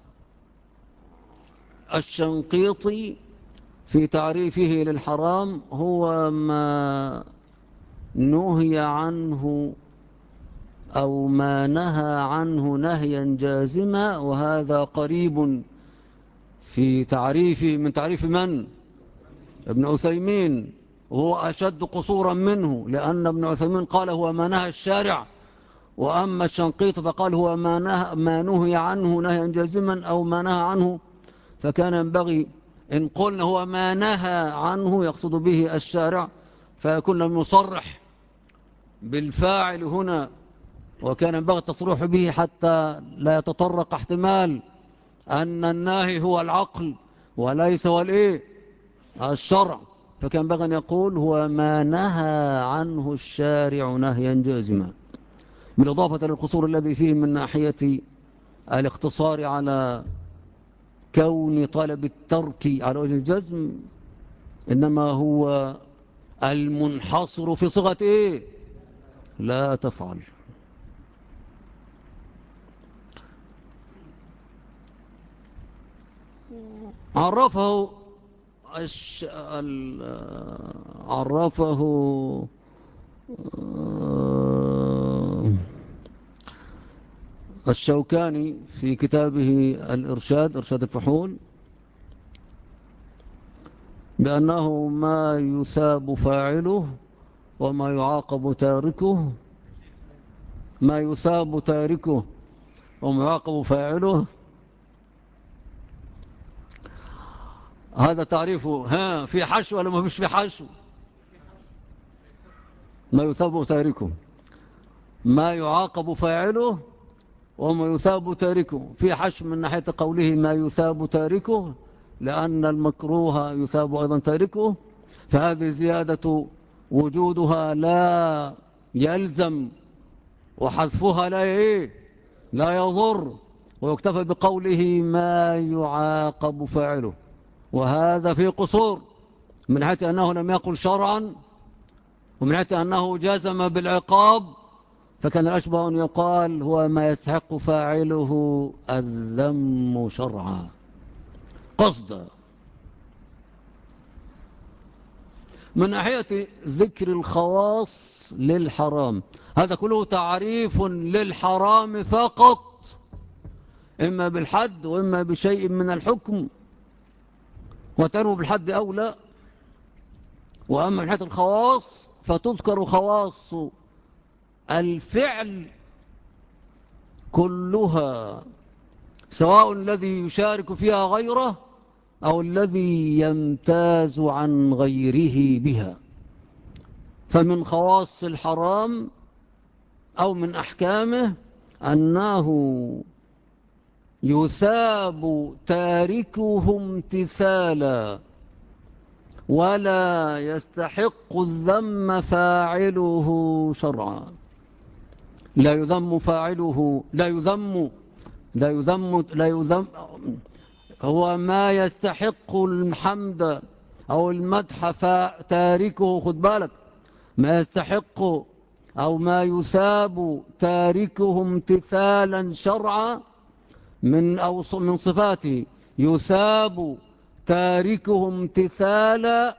الشنقيطي في تعريفه للحرام هو ما نهي عنه أو ما نهى عنه نهيا جازما، وهذا قريب في تعريفه من تعريف من؟ ابن عثيمين، وهو أشد قصورا منه، لأن ابن عثيمين قال هو ما نهى الشارع، وأما الشنقيط فقال هو ما نهي عنه نهيا جازما أو ما نهى عنه. فكان ينبغي إن قلنا هو ما نهى عنه يقصد به الشارع، فيكون لم يصرح بالفاعل هنا، وكان ينبغي التصريح به حتى لا يتطرق احتمال أن الناهي هو العقل وليس هو الإيه؟ الشرع. فكان ينبغي أن يقول هو ما نهى عنه الشارع نهيا جازما، بالإضافة للقصور الذي فيه من ناحية الاقتصار على كون طلب الترك على وجه الجزم، إنما هو المنحصر في صيغة إيه؟ لا تفعل. عرفه عرفه الشوكاني في كتابه الإرشاد، إرشاد الفحول، بأنه ما يثاب فاعله وما يعاقب تاركه. ما يثاب تاركه وما يعاقب فاعله، هذا تعريفه. ها، في حشو ولا ما فيش في حشو؟ ما يثاب تاركه، ما يعاقب فاعله وما يثاب تاركه. في حشو من ناحية قوله ما يثاب تاركه، لأن المكروه يثاب أيضا تاركه، فهذه زيادة وجودها لا يلزم، وحذفها لا يضر، ويكتفى بقوله ما يعاقب فاعله. وهذا في قصور من حيث أنه لم يقل شرعا، ومن حيث أنه جازم بالعقاب، فكان الأشبه أن يقال هو ما يستحق فاعله الذم شرعا قصدا. من ناحية ذكر الخواص للحرام، هذا كله تعريف للحرام فقط، إما بالحد وإما بشيء من الحكم، وتنو بالحد أولى. وأما من ناحية الخواص فتذكر خواص الفعل كلها، سواء الذي يشارك فيها غيره أو الذي يمتاز عن غيره بها. فمن خواص الحرام أو من أحكامه أنه يثاب تاركه امتثالا، ولا يستحق الذم فاعله شرعا. لا يذم فاعله، لا يذم هو ما يستحق الحمد أو المدح تاركه. خد بالك، ما يستحق أو ما يثاب تاركه امتثالا شرعا من صفاته يثاب تاركه امتثالا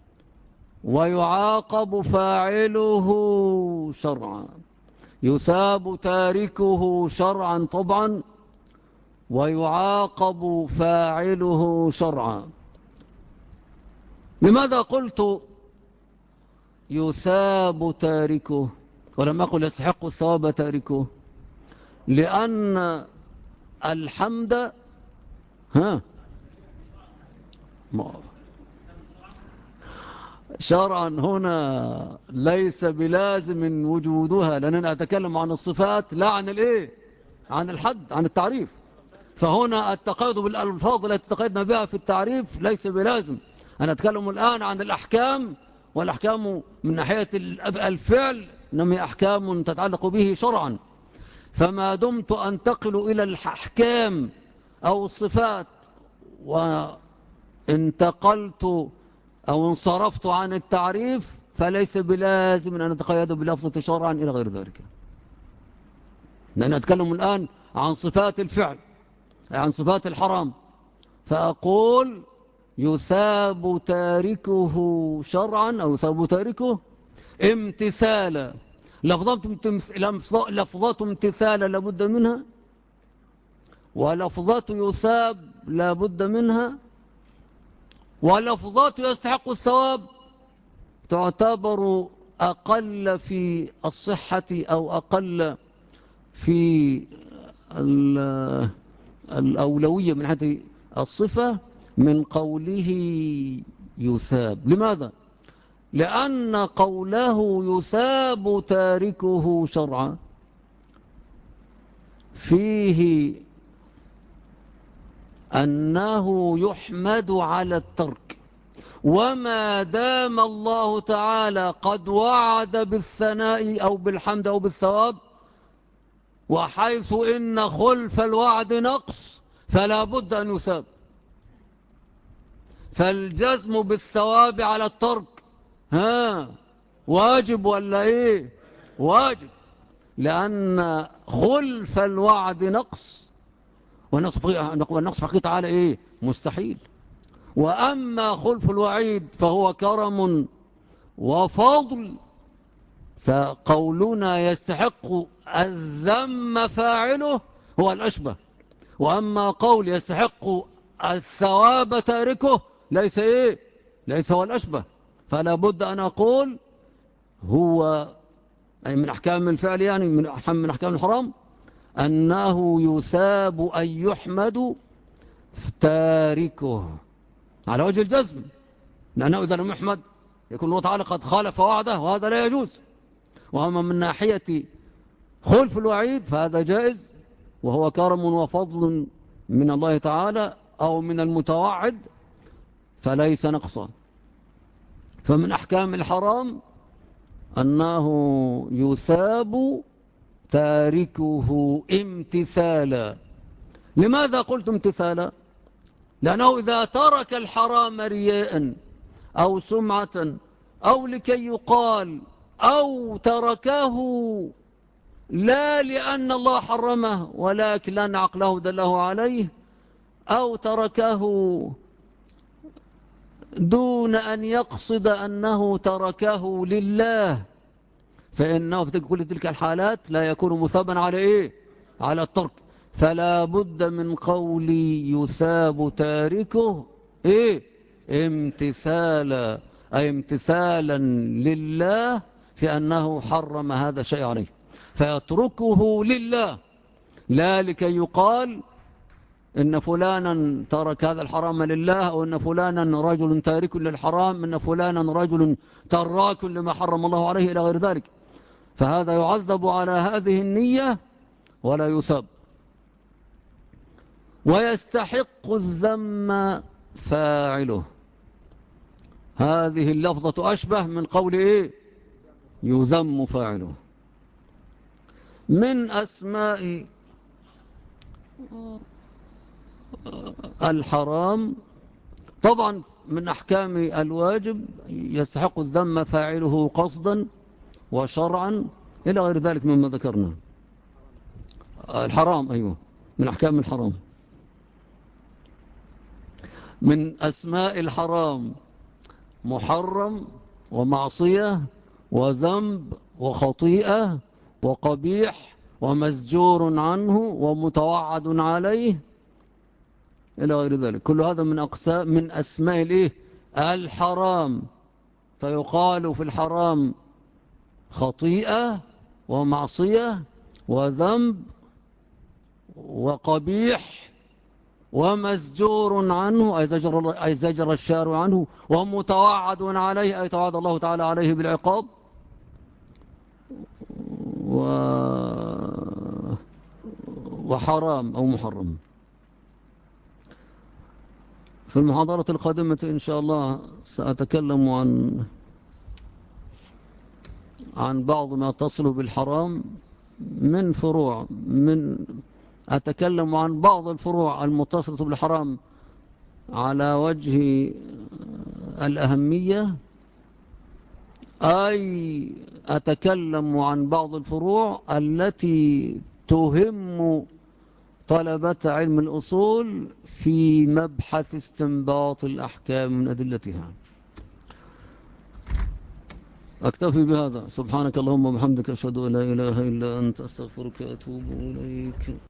ويعاقب فاعله شرعا. يثاب تاركه شرعا طبعا، ويعاقب فاعله شرعا. لماذا قلت يثاب تاركه ولم أقل يستحق الثواب تاركه؟ لأن الحمد شرعا هنا ليس بلازم وجودها، لأننا أتكلم عن الصفات لا عن عن الحد، عن التعريف. فهنا التقيد بالألفاظ التي تقيدنا بها في التعريف ليس بلازم. أنا أتكلم الآن عن الأحكام، والأحكام من ناحية الفعل إنما أحكام تتعلق به شرعا. فما دمت أنتقل إلى الأحكام أو الصفات وانتقلت أو انصرفت عن التعريف، فليس بلازم أن أتقيد بلفظة شرعا إلى غير ذلك. لأن أتكلم الآن عن صفات الفعل، عن صفات الحرام، فأقول يثاب تاركه شرعا أو يثاب تاركه امتثالا. لفظات امتثالا لابد منها، ولفظات يثاب لابد منها، ولفظات يستحق الثواب تعتبر أقل في الصحة أو أقل في الأولوية من هذه الصفة من قوله يثاب. لماذا؟ لأن قوله يثاب تاركه شرعا فيه أنه يحمد على الترك، وما دام الله تعالى قد وعد بالثناء أو بالحمد أو بالثواب، وحيث إن خلف الوعد نقص فلا بد أن يثاب. فالجزم بالثواب على الترك واجب ولا واجب، لأن خلف الوعد نقص، والنقص في حقه تعالى إيه؟ مستحيل. وأما خلف الوعيد فهو كرم وفضل، فقولنا يستحق الذم فاعله هو الأشبه. وأما قول يستحق الثواب تاركه ليس إيه؟ ليس هو الأشبه. فلا بد أن أقول هو أي من أحكام الفعل، يعني من أحكام الحرام، أنه يثاب أن يحمد تاركه على وجه الجزم، لأنه إذا لم يحمد يكون الله تعالى قد خالف وعده، وهذا لا يجوز. وأما من ناحية خلف الوعيد فهذا جائز، وهو كرم وفضل من الله تعالى أو من المتوعد، فليس نقصا. فمن أحكام الحرام أنه يثاب تاركه امتثالا. لماذا قلت امتثالا؟ لأنه إذا ترك الحرام رياء أو سمعة أو لكي يقال، أو تركه لا لأن الله حرمه ولكن لأن عقله دله عليه، أو تركه دون أن يقصد أنه تركه لله، فإنه في كل تلك الحالات لا يكون مثابا على إيه؟ على الترك. فلا بد من قول يثاب تاركه إيه؟ امتثالا، أي امتثالا لله في أنه حرم هذا الشيء عليه، فيتركه لله لا لكي يقال إن فلانا ترك هذا الحرام لله، أو إن فلانا رجل تارك للحرام، إن فلانا رجل تراك لما حرم الله عليه إلى غير ذلك. فهذا يعذب على هذه النية ولا يثاب. ويستحق الذم فاعله. هذه اللفظة أشبه من قول إيه؟ يذم فاعله. من أسماء الحرام طبعا من أحكام الواجب يستحق الذم فاعله قصدا وشرعا إلى غير ذلك مما ذكرنا. الحرام أيوه من أحكام الحرام. من أسماء الحرام محرم ومعصية وذنب وخطيئة وقبيح ومزجور عنه ومتوعد عليه إلى غير ذلك. كل هذا من أسماء الإيه؟ الحرام. فيقال في الحرام خطيئة ومعصية وذنب وقبيح ومزجور عنه أي زجر الشارع عنه، ومتوعد عليه أي توعد الله تعالى عليه بالعقاب، وحرام أو محرم. في المحاضرة القادمة إن شاء الله سأتكلم عن بعض ما تصل بالحرام من فروع، أتكلم عن بعض الفروع المتصلة بالحرام على وجه الأهمية، أي أتكلم عن بعض الفروع التي تهم طلبة علم الأصول في مبحث استنباط الأحكام من أدلتها. أكتفي بهذا. سبحانك اللهم وبحمدك أشهد أن لا إله إلا أنت أستغفرك وأتوب إليك.